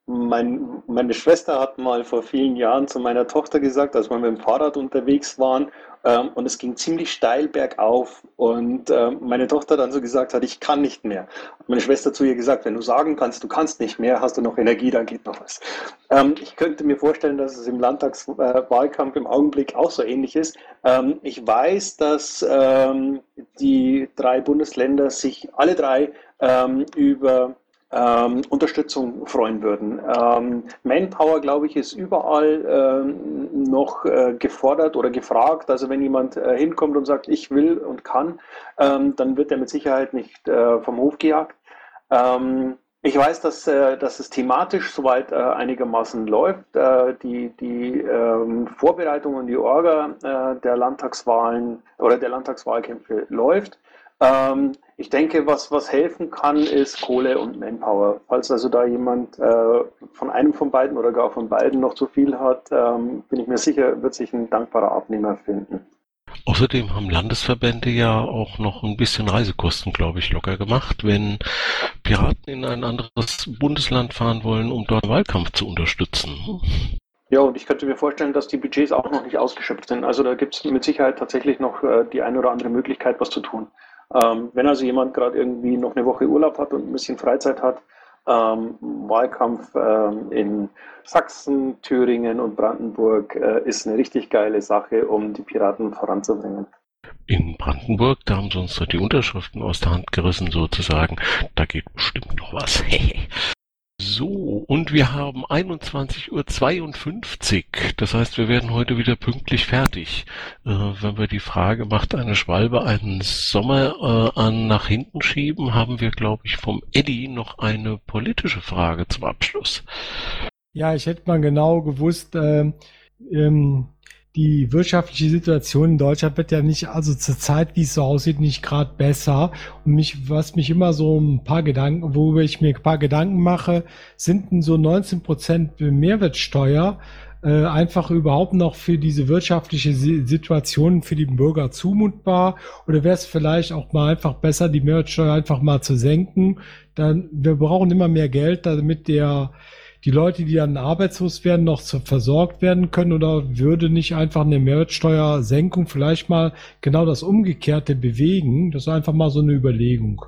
mein, meine Schwester hat mal vor vielen Jahren zu meiner Tochter gesagt, als wir mit dem Fahrrad unterwegs waren, ähm, und es ging ziemlich steil bergauf und ähm, meine Tochter dann so gesagt hat, ich kann nicht mehr. Hat meine Schwester zu ihr gesagt, wenn du sagen kannst, du kannst nicht mehr, hast du noch Energie, dann geht noch was. Ähm, ich könnte mir vorstellen, dass es im Landtagswahlkampf im Augenblick auch so ähnlich ist. Ähm, ich weiß, dass ähm, die drei Bundesländer sich alle drei ähm, über Ähm, Unterstützung freuen würden. Ähm, Manpower, glaube ich, ist überall ähm, noch äh, gefordert oder gefragt. Also wenn jemand äh, hinkommt und sagt, ich will und kann, ähm, dann wird er mit Sicherheit nicht äh, vom Hof gejagt. Ähm, ich weiß, dass, äh, dass es thematisch soweit äh, einigermaßen läuft. Äh, die die ähm, Vorbereitung und die Orga äh, der Landtagswahlen oder der Landtagswahlkämpfe läuft. Ähm, ich denke, was, was helfen kann, ist Kohle und Manpower. Falls also da jemand äh, von einem von beiden oder gar von beiden noch zu viel hat, ähm, bin ich mir sicher, wird sich ein dankbarer Abnehmer finden. Außerdem haben Landesverbände ja auch noch ein bisschen Reisekosten, glaube ich, locker gemacht, wenn Piraten in ein anderes Bundesland fahren wollen, um dort den Wahlkampf zu unterstützen. Ja, und ich könnte mir vorstellen, dass die Budgets auch noch nicht ausgeschöpft sind. Also da gibt es mit Sicherheit tatsächlich noch äh, die eine oder andere Möglichkeit, was zu tun. Ähm, wenn also jemand gerade irgendwie noch eine Woche Urlaub hat und ein bisschen Freizeit hat, ähm, Wahlkampf ähm, in Sachsen, Thüringen und Brandenburg äh, ist eine richtig geile Sache, um die Piraten voranzubringen. In Brandenburg, da haben sie uns doch die Unterschriften aus der Hand gerissen sozusagen. Da geht bestimmt noch was. So, und wir haben einundzwanzig Uhr zweiundfünfzig. Das heißt, wir werden heute wieder pünktlich fertig. Äh, wenn wir die Frage, macht eine Schwalbe einen Sommer äh, an nach hinten schieben, haben wir, glaube ich, vom Eddie noch eine politische Frage zum Abschluss. Ja, ich hätte mal genau gewusst, äh, ähm, die wirtschaftliche Situation in Deutschland wird ja nicht, also zur Zeit, wie es so aussieht, nicht gerade besser. Und mich, was mich immer so ein paar Gedanken, worüber ich mir ein paar Gedanken mache, sind denn so neunzehn Prozent Mehrwertsteuer äh, einfach überhaupt noch für diese wirtschaftliche Situation für die Bürger zumutbar? Oder wäre es vielleicht auch mal einfach besser, die Mehrwertsteuer einfach mal zu senken? Dann, wir brauchen immer mehr Geld, damit der die Leute, die dann arbeitslos werden, noch zu versorgt werden können, oder würde nicht einfach eine Mehrwertsteuersenkung vielleicht mal genau das Umgekehrte bewegen? Das ist einfach mal so eine Überlegung.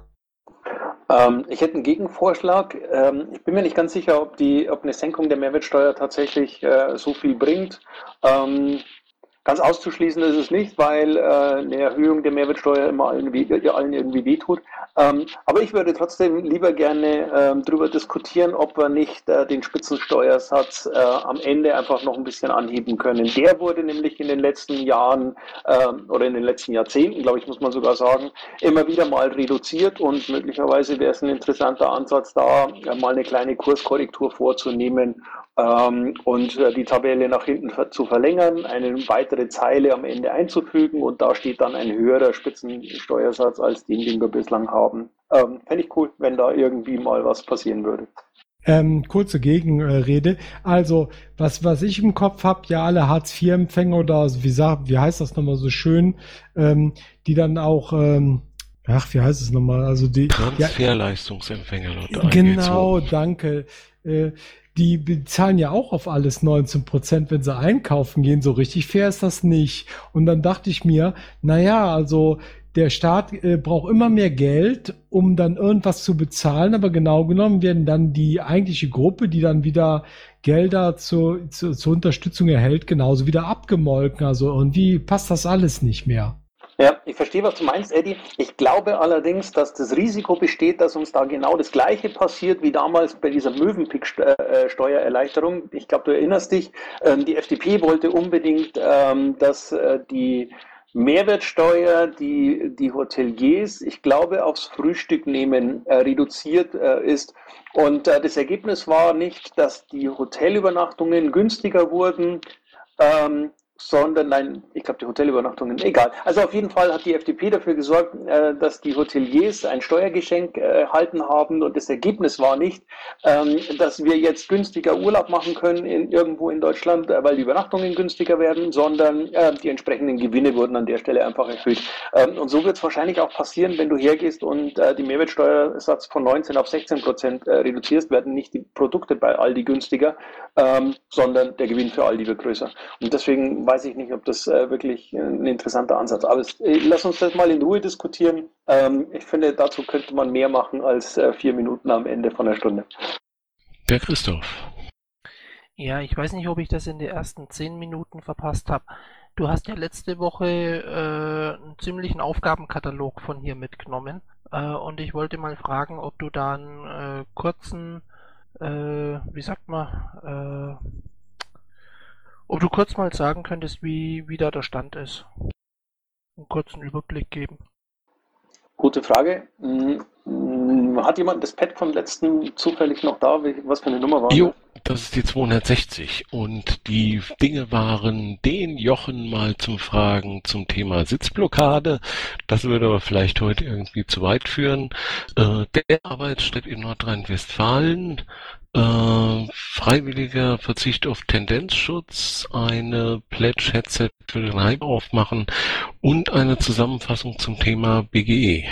Ähm, ich hätte einen Gegenvorschlag. Ähm, ich bin mir nicht ganz sicher, ob, die, ob eine Senkung der Mehrwertsteuer tatsächlich äh, so viel bringt. Ähm, Ganz auszuschließen ist es nicht, weil äh, eine Erhöhung der Mehrwertsteuer immer allen, allen irgendwie wehtut. Ähm, aber ich würde trotzdem lieber gerne ähm, darüber diskutieren, ob wir nicht äh, den Spitzensteuersatz äh, am Ende einfach noch ein bisschen anheben können. Der wurde nämlich in den letzten Jahren äh, oder in den letzten Jahrzehnten, glaube ich, muss man sogar sagen, immer wieder mal reduziert, und möglicherweise wäre es ein interessanter Ansatz, da äh, mal eine kleine Kurskorrektur vorzunehmen ähm, und äh, die Tabelle nach hinten ver- zu verlängern, eine weitere Zeile am Ende einzufügen, und da steht dann ein höherer Spitzensteuersatz als den, den wir bislang haben. Ähm, Fände ich cool, wenn da irgendwie mal was passieren würde. Ähm, kurze Gegenrede. Also, was, was ich im Kopf habe, ja, alle Hartz vier Empfänger oder wie, sagt, wie heißt das nochmal so schön, ähm, die dann auch, ähm, ach, wie heißt es nochmal? Also die Transferleistungsempfänger. Ja, genau, danke. Äh, Die bezahlen ja auch auf alles neunzehn Prozent, wenn sie einkaufen gehen. So richtig fair ist das nicht. Und dann dachte ich mir, naja, also der Staat äh, braucht immer mehr Geld, um dann irgendwas zu bezahlen. Aber genau genommen werden dann die eigentliche Gruppe, die dann wieder Gelder zur, zur, zur Unterstützung erhält, genauso wieder abgemolken. Also irgendwie passt das alles nicht mehr. Ja, ich verstehe, was du meinst, Eddie. Ich glaube allerdings, dass das Risiko besteht, dass uns da genau das Gleiche passiert wie damals bei dieser Mövenpick-Steuererleichterung. Ich glaube, du erinnerst dich, die F D P wollte unbedingt, dass die Mehrwertsteuer, die die Hoteliers, ich glaube, aufs Frühstück nehmen, reduziert ist. Und das Ergebnis war nicht, dass die Hotelübernachtungen günstiger wurden, sondern nein, ich glaube die Hotelübernachtungen, egal. Also auf jeden Fall hat die F D P dafür gesorgt, äh, dass die Hoteliers ein Steuergeschenk äh, erhalten haben und das Ergebnis war nicht, ähm, dass wir jetzt günstiger Urlaub machen können in, irgendwo in Deutschland, äh, weil die Übernachtungen günstiger werden, sondern äh, die entsprechenden Gewinne wurden an der Stelle einfach erhöht. Ähm, und so wird es wahrscheinlich auch passieren, wenn du hergehst und äh, die Mehrwertsteuersatz von neunzehn auf sechzehn Prozent äh, reduzierst, werden nicht die Produkte bei Aldi günstiger, ähm, sondern der Gewinn für Aldi wird größer. Und deswegen weiß ich nicht, ob das äh, wirklich ein interessanter Ansatz ist. Aber es, äh, lass uns das mal in Ruhe diskutieren. Ähm, ich finde, dazu könnte man mehr machen als äh, vier Minuten am Ende von der Stunde. Der Christoph. Ja, ich weiß nicht, ob ich das in den ersten zehn Minuten verpasst habe. Du hast ja letzte Woche äh, einen ziemlichen Aufgabenkatalog von hier mitgenommen. Äh, und ich wollte mal fragen, ob du da einen äh, kurzen, äh, wie sagt man, äh, ob du kurz mal sagen könntest, wie, wie da der Stand ist. Einen kurzen Überblick geben. Gute Frage. Hat jemand das Pad vom letzten zufällig noch da? Was für eine Nummer war das? Jo, das ist die zweihundertsechzig. Und die Dinge waren den Jochen mal zum Fragen zum Thema Sitzblockade. Das würde aber vielleicht heute irgendwie zu weit führen. Äh, der Arbeitsschritt in Nordrhein-Westfalen. Äh, freiwilliger Verzicht auf Tendenzschutz, eine Pledge-Headset für den Hype aufmachen und eine Zusammenfassung zum Thema B G E.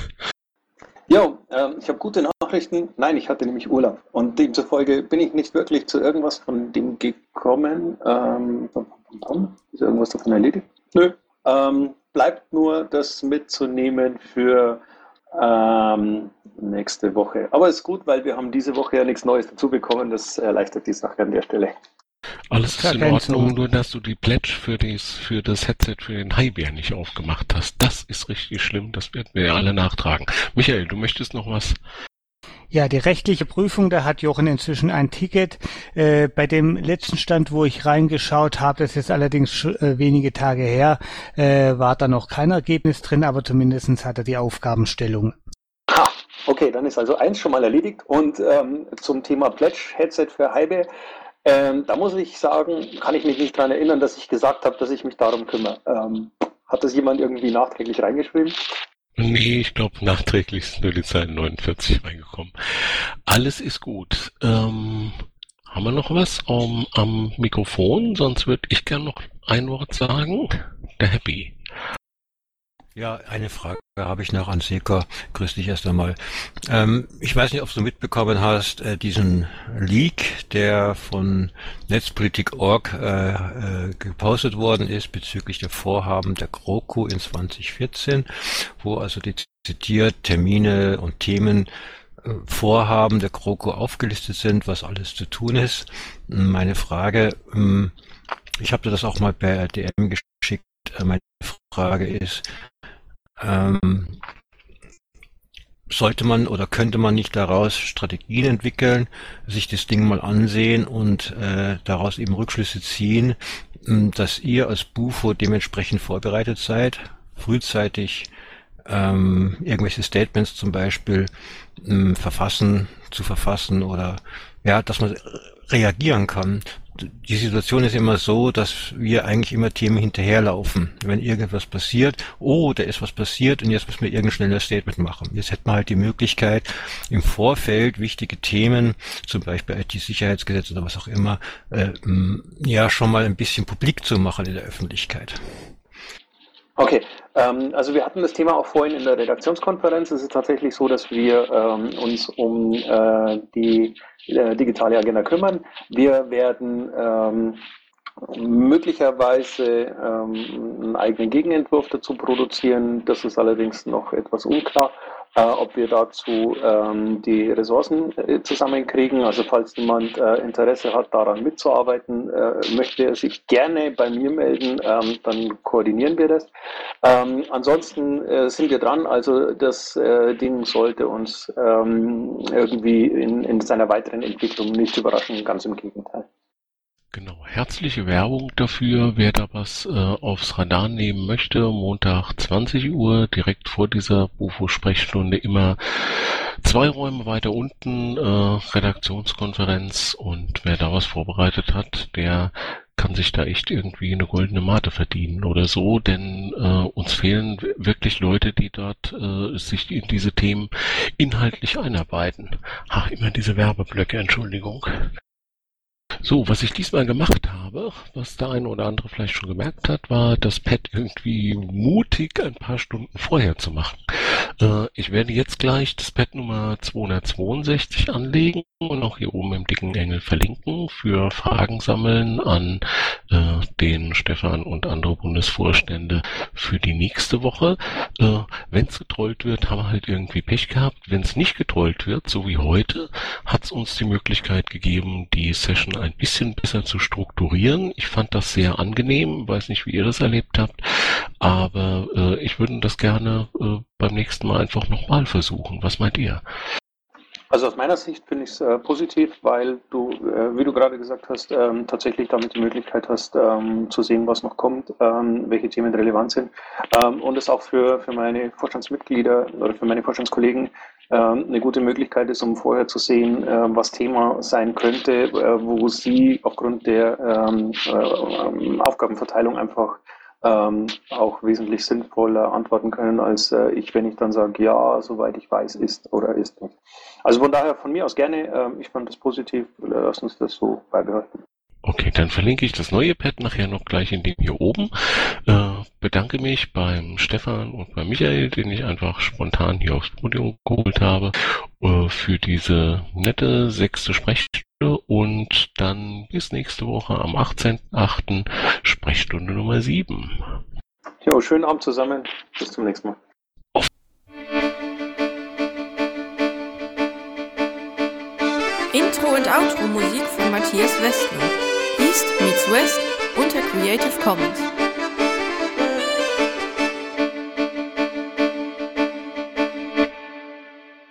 Ja, ähm, ich habe gute Nachrichten. Nein, ich hatte nämlich Urlaub und demzufolge bin ich nicht wirklich zu irgendwas von dem gekommen. Ähm, ist irgendwas davon erledigt? Nö. Ähm, bleibt nur das mitzunehmen für Ähm, nächste Woche. Aber ist gut, weil wir haben diese Woche ja nichts Neues dazu bekommen. Das erleichtert die Sache an der Stelle. Alles ist in Ordnung, nur dass du die Pledge für, dies, für das Headset für den Highbär nicht aufgemacht hast. Das ist richtig schlimm, das werden wir ja alle nachtragen. Michael, du möchtest noch was? Ja, die rechtliche Prüfung, da hat Jochen inzwischen ein Ticket. Äh, bei dem letzten Stand, wo ich reingeschaut habe, das ist jetzt allerdings äh, wenige Tage her, äh, war da noch kein Ergebnis drin, aber zumindest hat er die Aufgabenstellung. Ha, okay, dann ist also eins schon mal erledigt. Und ähm, zum Thema Pledge-Headset für Heibe, ähm, da muss ich sagen, kann ich mich nicht dran erinnern, dass ich gesagt habe, dass ich mich darum kümmere. Ähm, hat das jemand irgendwie nachträglich reingeschrieben? Nee, ich glaube, nachträglich ist nur die Zahl neunundvierzig reingekommen. Alles ist gut. Ähm, haben wir noch was um, am Mikrofon? Sonst würde ich gerne noch ein Wort sagen. Der Happy. Ja, eine Frage habe ich noch an Seka. Grüß dich erst einmal. Ähm, ich weiß nicht, ob du mitbekommen hast, äh, diesen Leak, der von Netzpolitik Punkt org äh, äh, gepostet worden ist bezüglich der Vorhaben der GroKo in zwanzig vierzehn, wo also die zitiert Termine und Themen äh, Vorhaben der GroKo aufgelistet sind, was alles zu tun ist. Meine Frage, ähm, ich habe dir das auch mal per D M geschickt, äh, meine Frage ist, Ähm, sollte man oder könnte man nicht daraus Strategien entwickeln, sich das Ding mal ansehen und äh, daraus eben Rückschlüsse ziehen, dass ihr als Bufo dementsprechend vorbereitet seid, frühzeitig ähm, irgendwelche Statements zum Beispiel ähm, verfassen, zu verfassen oder ja, dass man reagieren kann. Die Situation ist immer so, dass wir eigentlich immer Themen hinterherlaufen. Wenn irgendwas passiert, oh, da ist was passiert und jetzt müssen wir irgendein schnelles Statement machen. Jetzt hätten wir halt die Möglichkeit, im Vorfeld wichtige Themen, zum Beispiel I T-Sicherheitsgesetz oder was auch immer, äh, ja, schon mal ein bisschen publik zu machen in der Öffentlichkeit. Okay, ähm, also wir hatten das Thema auch vorhin in der Redaktionskonferenz. Es ist tatsächlich so, dass wir ähm, uns um äh, die äh, digitale Agenda kümmern. Wir werden ähm, möglicherweise ähm, einen eigenen Gegenentwurf dazu produzieren. Das ist allerdings noch etwas unklar, äh, ob wir dazu ähm, die Ressourcen äh, zusammenkriegen. Also falls jemand äh, Interesse hat, daran mitzuarbeiten, äh, möchte er sich gerne bei mir melden, ähm, dann koordinieren wir das. Ähm, ansonsten äh, sind wir dran, also das äh, Ding sollte uns ähm, irgendwie in, in seiner weiteren Entwicklung nicht überraschen, ganz im Gegenteil. Genau, herzliche Werbung dafür, wer da was äh, aufs Radar nehmen möchte. Montag zwanzig Uhr, direkt vor dieser Bufo-Sprechstunde, immer zwei Räume weiter unten, äh, Redaktionskonferenz, und wer da was vorbereitet hat, der kann sich da echt irgendwie eine goldene Mate verdienen oder so, denn äh, uns fehlen wirklich Leute, die dort äh, sich in diese Themen inhaltlich einarbeiten. Ach, immer diese Werbeblöcke, Entschuldigung. So, was ich diesmal gemacht habe, was der eine oder andere vielleicht schon gemerkt hat, war das Pad irgendwie mutig ein paar Stunden vorher zu machen. Äh, ich werde jetzt gleich das Pad Nummer zweihundertzweiundsechzig anlegen und auch hier oben im dicken Engel verlinken für Fragen sammeln an äh, den Stefan und andere Bundesvorstände für die nächste Woche. Äh, wenn es getrollt wird, haben wir halt irgendwie Pech gehabt. Wenn es nicht getrollt wird, so wie heute, hat es uns die Möglichkeit gegeben, die Session ein bisschen besser zu strukturieren. Ich fand das sehr angenehm, weiß nicht, wie ihr das erlebt habt, aber äh, ich würde das gerne äh, beim nächsten Mal einfach nochmal versuchen. Was meint ihr? Also aus meiner Sicht finde ich es äh, positiv, weil du, äh, wie du gerade gesagt hast, ähm, tatsächlich damit die Möglichkeit hast, ähm, zu sehen, was noch kommt, ähm, welche Themen relevant sind, ähm, und es auch für, für meine Vorstandsmitglieder oder für meine Vorstandskollegen ähm, eine gute Möglichkeit ist, um vorher zu sehen, äh, was Thema sein könnte, äh, wo sie aufgrund der ähm, äh, Aufgabenverteilung einfach Ähm, auch wesentlich sinnvoller antworten können, als äh, ich, wenn ich dann sage, ja, soweit ich weiß, ist oder ist nicht. Also von daher von mir aus gerne, äh, ich fand das positiv, lass uns das so beibehalten. Okay, dann verlinke ich das neue Pad nachher noch gleich in dem hier oben. Äh, bedanke mich beim Stefan und beim Michael, den ich einfach spontan hier aufs Podium geholt habe, äh, für diese nette sechste Sprechstunde, und dann bis nächste Woche am achtzehnten achten Sprechstunde Nummer sieben. Jo, schönen Abend zusammen. Bis zum nächsten Mal. Intro und Outro Musik von Matthias Westner. East meets West unter Creative Commons.